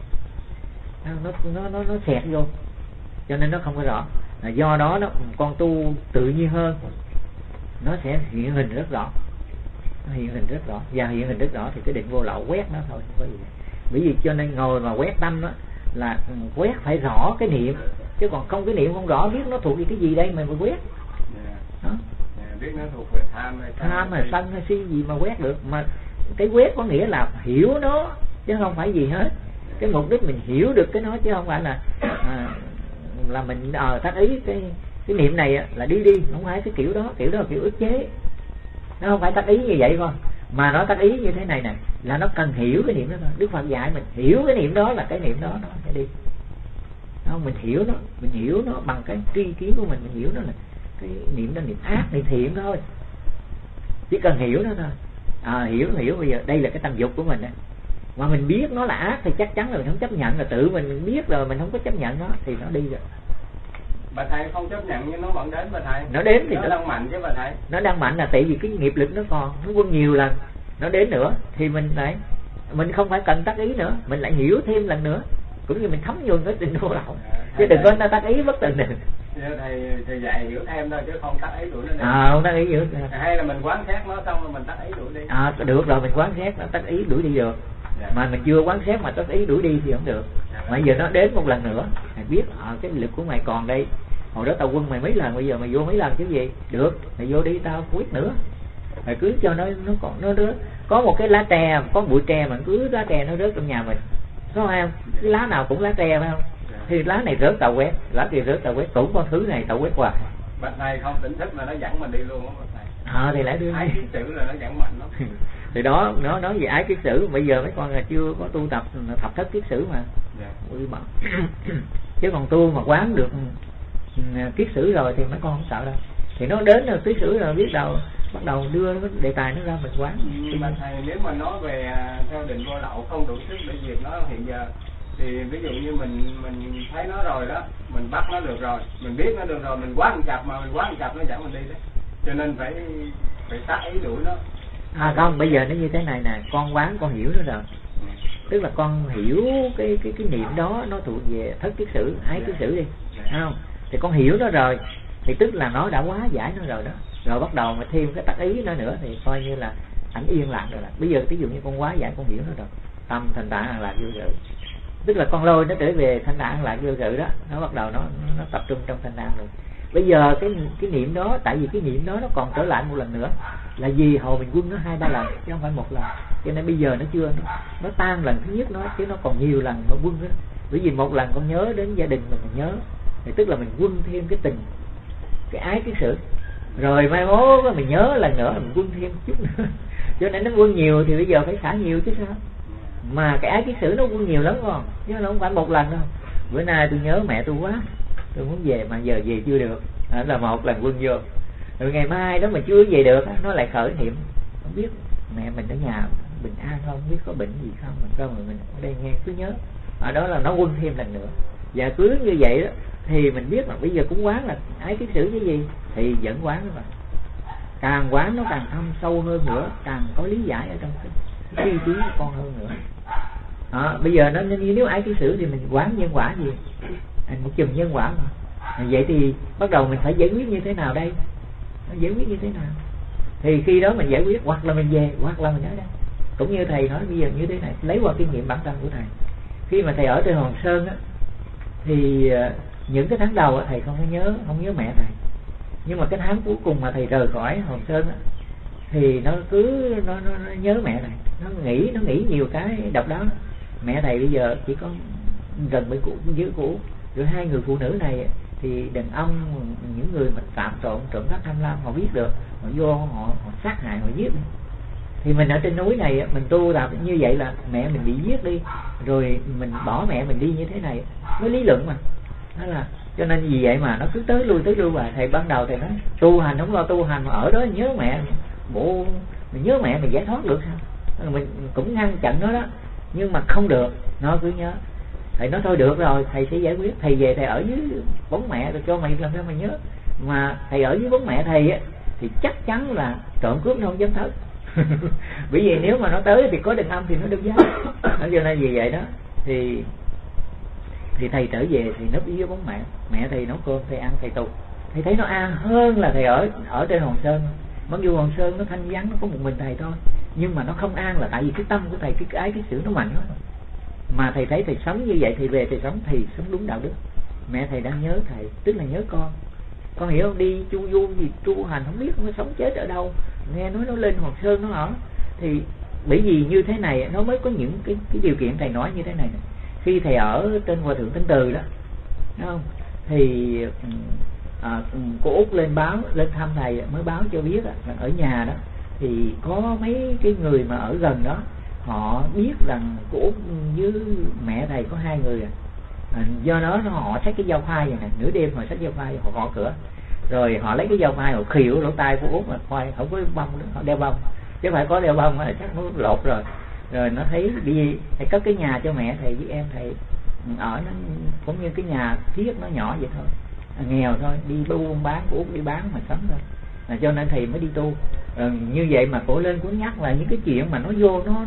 nó xẹt vô, cho nên nó không có rõ. Do đó con tu tự nhiên hơn, nó sẽ hiện hình rất rõ, và hiện hình rất rõ thì cái định vô lậu quét nó thôi, không có gì. Bởi vì cho nên ngồi mà quét tâm đó là quét phải rõ cái niệm, chứ còn không cái niệm không rõ, biết nó thuộc về cái gì đây mà quét. Biết nó thuộc về tham hay sân hay si gì mà quét được. Mà cái quét có nghĩa là hiểu nó, chứ không phải gì hết. Cái mục đích mình hiểu được cái nó, chứ không phải là mình tác ý cái niệm này là đi, không phải cái kiểu đó là kiểu ức chế. Nó không phải tác ý như vậy con, mà nó tác ý như thế này là nó cần hiểu cái niệm đó thôi. Đức Phật dạy mình hiểu cái niệm đó là cái niệm đó nó sẽ đi. Mình hiểu nó bằng cái tri kiến của mình hiểu nó là cái niệm đó niệm ác niệm thiện thôi, chỉ cần hiểu nó thôi. Hiểu bây giờ đây là cái tâm dục của mình đó. Mà mình biết nó là ác thì chắc chắn là mình không chấp nhận, là tự mình biết rồi mình không có chấp nhận nó thì nó đi rồi. Bà thầy không chấp nhận nhưng nó vẫn đến bà thầy. Nó đến thì nó đang mạnh chứ bà thầy. Nó đang mạnh là tại vì cái nghiệp lực nó còn, nó quân nhiều lần, nó đến nữa thì mình không phải cần tác ý nữa, mình lại hiểu thêm lần nữa, cũng như mình thấm vô cái tình vô lậu, chứ đừng có nó tác ý bất tình. Thầy dạy hiểu thêm thôi chứ không tác ý đuổi nó đi. Không tác ý hiểu. Hay là mình quán xét nó xong rồi mình tác ý đuổi đi. Được rồi, mình quán xét nó tác ý đuổi đi được. Mà mình chưa quán xét mà tác ý đuổi đi thì không được. Mà giờ nó đến một lần nữa, mày biết cái lực của mày còn đây. Hồi đó tao quân mày mấy lần, bây giờ mày vô mấy lần chứ gì? Được, mày vô đi, tao quyết nữa. Mày cứ cho nó còn nó rớt. Có một cái lá tre, có bụi tre mà cứ lá tre nó rớt trong nhà mình, có không? Cái lá nào cũng lá tre phải không? Thì lá này rớt tao quét, lá kia rớt tao quét, cũng có thứ này tao quét hoài. Bạn này không tỉnh thức là nó dẫn mình đi luôn á thầy. Thì lại đưa ái kiết sử là nó dẫn mạnh lắm. Thì đó, nó nói về ái kiết sử, bây giờ mấy con là chưa có tu tập thập thất kiết sử mà. Chứ còn tu mà quán được kiết sử rồi thì mấy con không sợ đâu. Thì nó đến rồi kiết sử rồi biết đâu bắt đầu đưa cái đề tài nó ra mình quán. Nhưng mà thầy nếu mà nói về theo định vô lậu không đủ sức để diệt nó hiện giờ, thì ví dụ như mình thấy nó rồi đó, mình bắt nó được rồi, mình biết nó được rồi, mình quán chập mà mình quán chập nó dẫn mình đi đấy, cho nên phải tác ý đuổi nó. Không, bây giờ nó như thế này nè, con quán con hiểu nó rồi, tức là con hiểu cái niệm đó nó thuộc về thất kiết sử, ái kiết sử đi, không? Thì con hiểu nó rồi, thì tức là nó đã hóa giải nó rồi đó, rồi bắt đầu mà thêm cái tác ý nữa thì coi như là ảnh yên lặng rồi. Bây giờ ví dụ như con hóa giải, con hiểu nó rồi, tâm thành tạng an lạc vô sự, tức là con lôi nó trở về thanh tạng an lạc vô sự đó, nó bắt đầu nó tập trung trong thanh tạng rồi. Bây giờ cái niệm đó, tại vì cái niệm đó nó còn trở lại một lần nữa, là vì hồi mình quân nó 2-3 lần chứ không phải một lần, cho nên bây giờ nó chưa, nó tan lần thứ nhất nó, chứ nó còn nhiều lần nó quân đó. Bởi vì một lần con nhớ đến gia đình mình nhớ, thì tức là mình quân thêm cái tình, cái ái cái sự, rồi mai mốt mình nhớ lần nữa mình quân thêm chút nữa cho nên nó quân nhiều thì bây giờ phải xả nhiều chứ sao. Mà cái ái cái sự nó quân nhiều lắm không, chứ nó không phải một lần đâu. Bữa nay tôi nhớ mẹ tôi quá, tôi muốn về mà giờ về chưa được, đó là một lần quân vô. Rồi ngày mai đó mà chưa về được, nó lại khởi niệm, không biết mẹ mình ở nhà bình an không, biết có bệnh gì không, mình ở đây nghe cứ nhớ, ở đó là nó quân thêm lần nữa. Và cứ như vậy đó thì mình biết là bây giờ cũng quán là ái cái sự cái gì thì vẫn quán đó mà. Càng quán nó càng thâm sâu hơn nữa, càng có lý giải ở trong cái suy trí của con hơn nữa. Đó, bây giờ nó nếu ái cái sự thì mình quán nhân quả gì, một chùm nhân quả mà. Vậy thì bắt đầu mình phải giải quyết như thế nào đây? Nó giải quyết như thế nào? Thì khi đó mình giải quyết, hoặc là mình về, hoặc là mình ở đây. Cũng như thầy nói bây giờ như thế này, lấy qua kinh nghiệm bản thân của thầy. Khi mà thầy ở trên Hòn Sơn á, thì những cái tháng đầu á, thầy không nhớ mẹ thầy. Nhưng mà cái tháng cuối cùng mà thầy rời khỏi Hòn Sơn á, thì nó cứ nó nhớ mẹ thầy, nó nghĩ nhiều cái độc đáo. Mẹ thầy bây giờ chỉ có gần với dưới cũ, rồi hai người phụ nữ này thì đàn ông, những người mà phạm trộm cắp tham lam, họ biết được, họ vô họ sát hại, họ giết. Thì mình ở trên núi này mình tu là như vậy, là mẹ mình bị giết đi, rồi mình bỏ mẹ mình đi như thế này mới lý luận mà. Đó là cho nên vì vậy mà nó cứ tới lui và thầy ban đầu thầy nói tu hành không lo tu hành mà ở đó nhớ mẹ, bộ mình nhớ mẹ mình giải thoát được sao? Mình cũng ngăn chặn nó đó, nhưng mà không được, nó cứ nhớ. Thầy nói thôi được rồi, thầy sẽ giải quyết. Thầy về thầy ở dưới bóng mẹ rồi cho mày làm sao mà nhớ. Mà thầy ở dưới bóng mẹ thầy á, thì chắc chắn là trộm cướp nó không dám tới bởi vì nếu mà nó tới thì có đàn ông thì nó đâu dám. Cho nên vì vậy đó thì thầy trở về thì núp dưới bóng mẹ thầy nấu cơm, thầy ăn, thầy tu. Thầy thấy nó an hơn là thầy ở trên Hòn Sơn. Mặc dù Hòn Sơn nó thanh vắng, nó có một mình thầy thôi, nhưng mà nó không an là tại vì cái tâm của thầy, cái ái cái sự nó mạnh lắm. Mà thầy thấy thầy sống như vậy, thầy về thầy sống đúng đạo đức. Mẹ thầy đang nhớ thầy, tức là nhớ con hiểu không? Đi chu du gì tu hành không biết nó sống chết ở đâu, nghe nói nó lên Hòn Sơn nó ở. Thì bởi vì như thế này nó mới có những cái điều kiện thầy nói như thế này. Khi thầy ở trên Hòa Thượng Tấn Từ đó, đúng không? Thì cô Út lên thăm thầy mới báo cho biết là ở nhà đó thì có mấy cái người mà ở gần đó, họ biết rằng cô Út với mẹ thầy có hai người do đó họ xách cái dao phai vậy nè, nửa đêm họ xách dao phai, họ gõ cửa, rồi họ lấy cái dao phai họ khỉu lỗ tai của Út mà khoai, không có bông nữa, họ đeo bông, chứ phải có đeo bông chắc nó lột rồi. Rồi nó thấy đi thầy cất cái nhà cho mẹ thầy với em thầy ở, nó cũng như cái nhà thiết nó nhỏ vậy thôi, nghèo thôi, đi buôn bán, của Út đi bán mà sống thôi. Cho nên thầy mới đi tu. Như vậy mà cổ lên cổ nhắc là những cái chuyện mà nó vô nó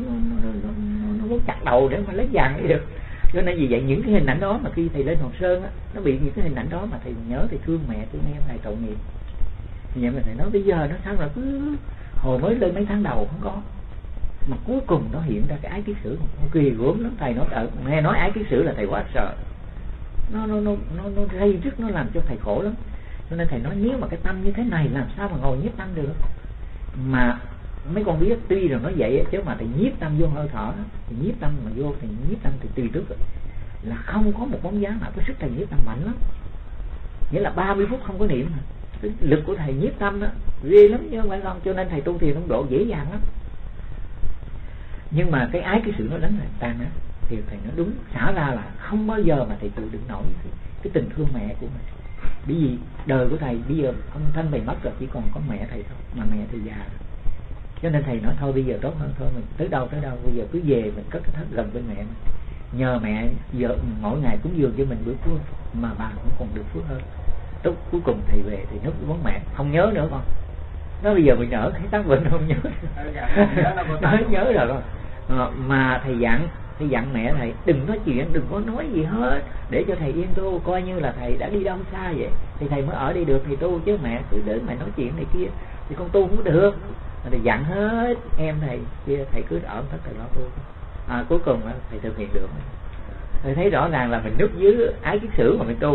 chặt đầu để mà lấy vàng đi được. Cho nên vì vậy những cái hình ảnh đó mà khi thầy lên Hòn Sơn á, nó bị những cái hình ảnh đó mà thầy nhớ, thầy thương mẹ, thương em thầy, tội nghiệp. Vậy mà thầy nói bây giờ nó sao là cứ hồi mới lên mấy tháng đầu không có, mà cuối cùng nó hiện ra cái ái ký sử, nó kỳ gớm lắm. Thầy nói nghe nói ái ký sử là thầy quá sợ, nó gây rứt, nó làm cho thầy khổ lắm. Cho nên thầy nói nếu mà cái tâm như thế này làm sao mà ngồi nhiếp tâm được. Mà mấy con biết tuy rằng nó vậy chứ mà thầy nhiếp tâm vô hơi thở, thì nhiếp tâm mà vô thì nhiếp tâm thì tùy tức là không có một bóng dáng nào. Cái sức thầy nhiếp tâm mạnh lắm, nghĩa là 30 phút không có niệm. Cái lực của thầy nhiếp tâm đó ghê lắm chứ không phải không. Cho nên thầy tu thiền tốc độ dễ dàng lắm. Nhưng mà cái ái cái sự nó đánh là tan á, thì thầy nói đúng, xả ra là không bao giờ mà thầy tự đựng nổi cái tình thương mẹ của mình. Bởi vì đời của thầy bây giờ ông Thanh thầy mất rồi, chỉ còn có mẹ thầy thôi, mà mẹ thầy già rồi. Cho nên thầy nói thôi bây giờ tốt hơn thôi, mình tới đâu bây giờ cứ về mình cất cái thất gần với mẹ mình, nhờ mẹ giờ mỗi ngày cúng dường cho mình bữa phước, mà bà cũng còn được phước hơn. Lúc cuối cùng thầy về thì núp bóng mẹ không nhớ nữa con. Nó bây giờ mình ở cái tác bệnh không nhớ nó nhớ rồi con. Mà thầy dặn mẹ thầy đừng nói chuyện, đừng có nói gì hết, để cho thầy yên tu, coi như là thầy đã đi đâu xa vậy thì thầy mới ở đây được, thầy tu, chứ mẹ cứ đến mẹ nói chuyện này kia thì con tu không được. Thầy dặn hết em thầy kia, thầy cứ ở thất thầy lo tu. Cuối cùng thầy thực hiện được. Thầy thấy rõ ràng là mình núp dưới ái kiết sử mà mình tu,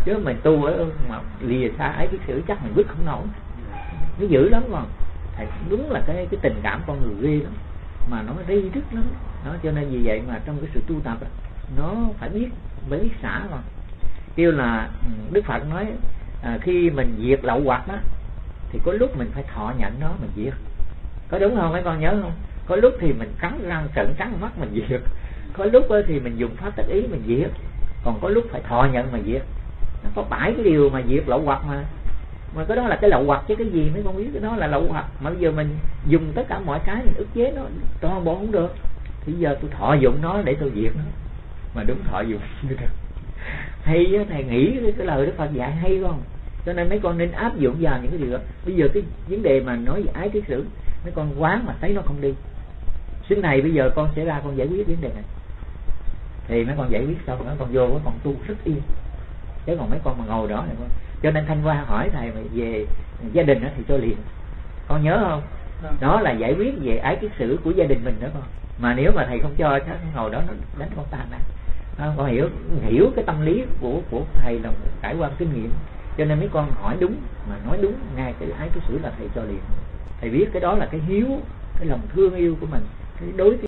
chứ mình tu ở mà lìa xa ấy cái sự chắc mình vứt không nổi, nó dữ lắm còn thầy, đúng là cái tình cảm con người ghê lắm mà nó ri rứt lắm đó. Cho nên vì vậy mà trong cái sự tu tập đó, nó phải biết xả mà kêu là Đức Phật nói khi mình diệt lậu hoặc đó thì có lúc mình phải thọ nhận nó mình diệt, có đúng không mấy con nhớ không? Có lúc thì mình cắn răng trợn trắng mắt mình diệt, có lúc thì mình dùng pháp tác ý mình diệt, còn có lúc phải thọ nhận mà diệt. Nó có 7 cái điều mà diệt lậu hoặc mà cái đó là cái lậu hoặc chứ cái gì mấy con biết, cái đó là lậu hoặc mà bây giờ mình dùng tất cả mọi cái mình ức chế nó toàn bộ không được, thì giờ tôi thọ dụng nó để tôi diệt nó, mà đúng thọ dụng hay thầy nghĩ cái lời Đức Phật dạy hay không? Cho nên mấy con nên áp dụng vào những cái điều đó. Bây giờ cái vấn đề mà nói về ái thiết xử, mấy con quán mà thấy nó không đi, xứng này bây giờ con sẽ ra con giải quyết vấn đề này, thì mấy con giải quyết xong đó con vô con tu rất yên, chứ còn mấy con mà ngồi đó này con. Cho nên Thanh Hoa hỏi thầy mà về gia đình đó thì cho liền, con nhớ không? Đó là giải quyết về ái thiết xử của gia đình mình đó con. Mà nếu mà thầy không cho chắc ngồi đó nó đánh con ta nè. Con hiểu cái tâm lý của thầy là trải qua kinh nghiệm, cho nên mấy con hỏi đúng mà nói đúng ngay cái ái thiết xử là thầy cho liền. Thầy biết cái đó là cái hiếu, cái lòng thương yêu của mình, cái đối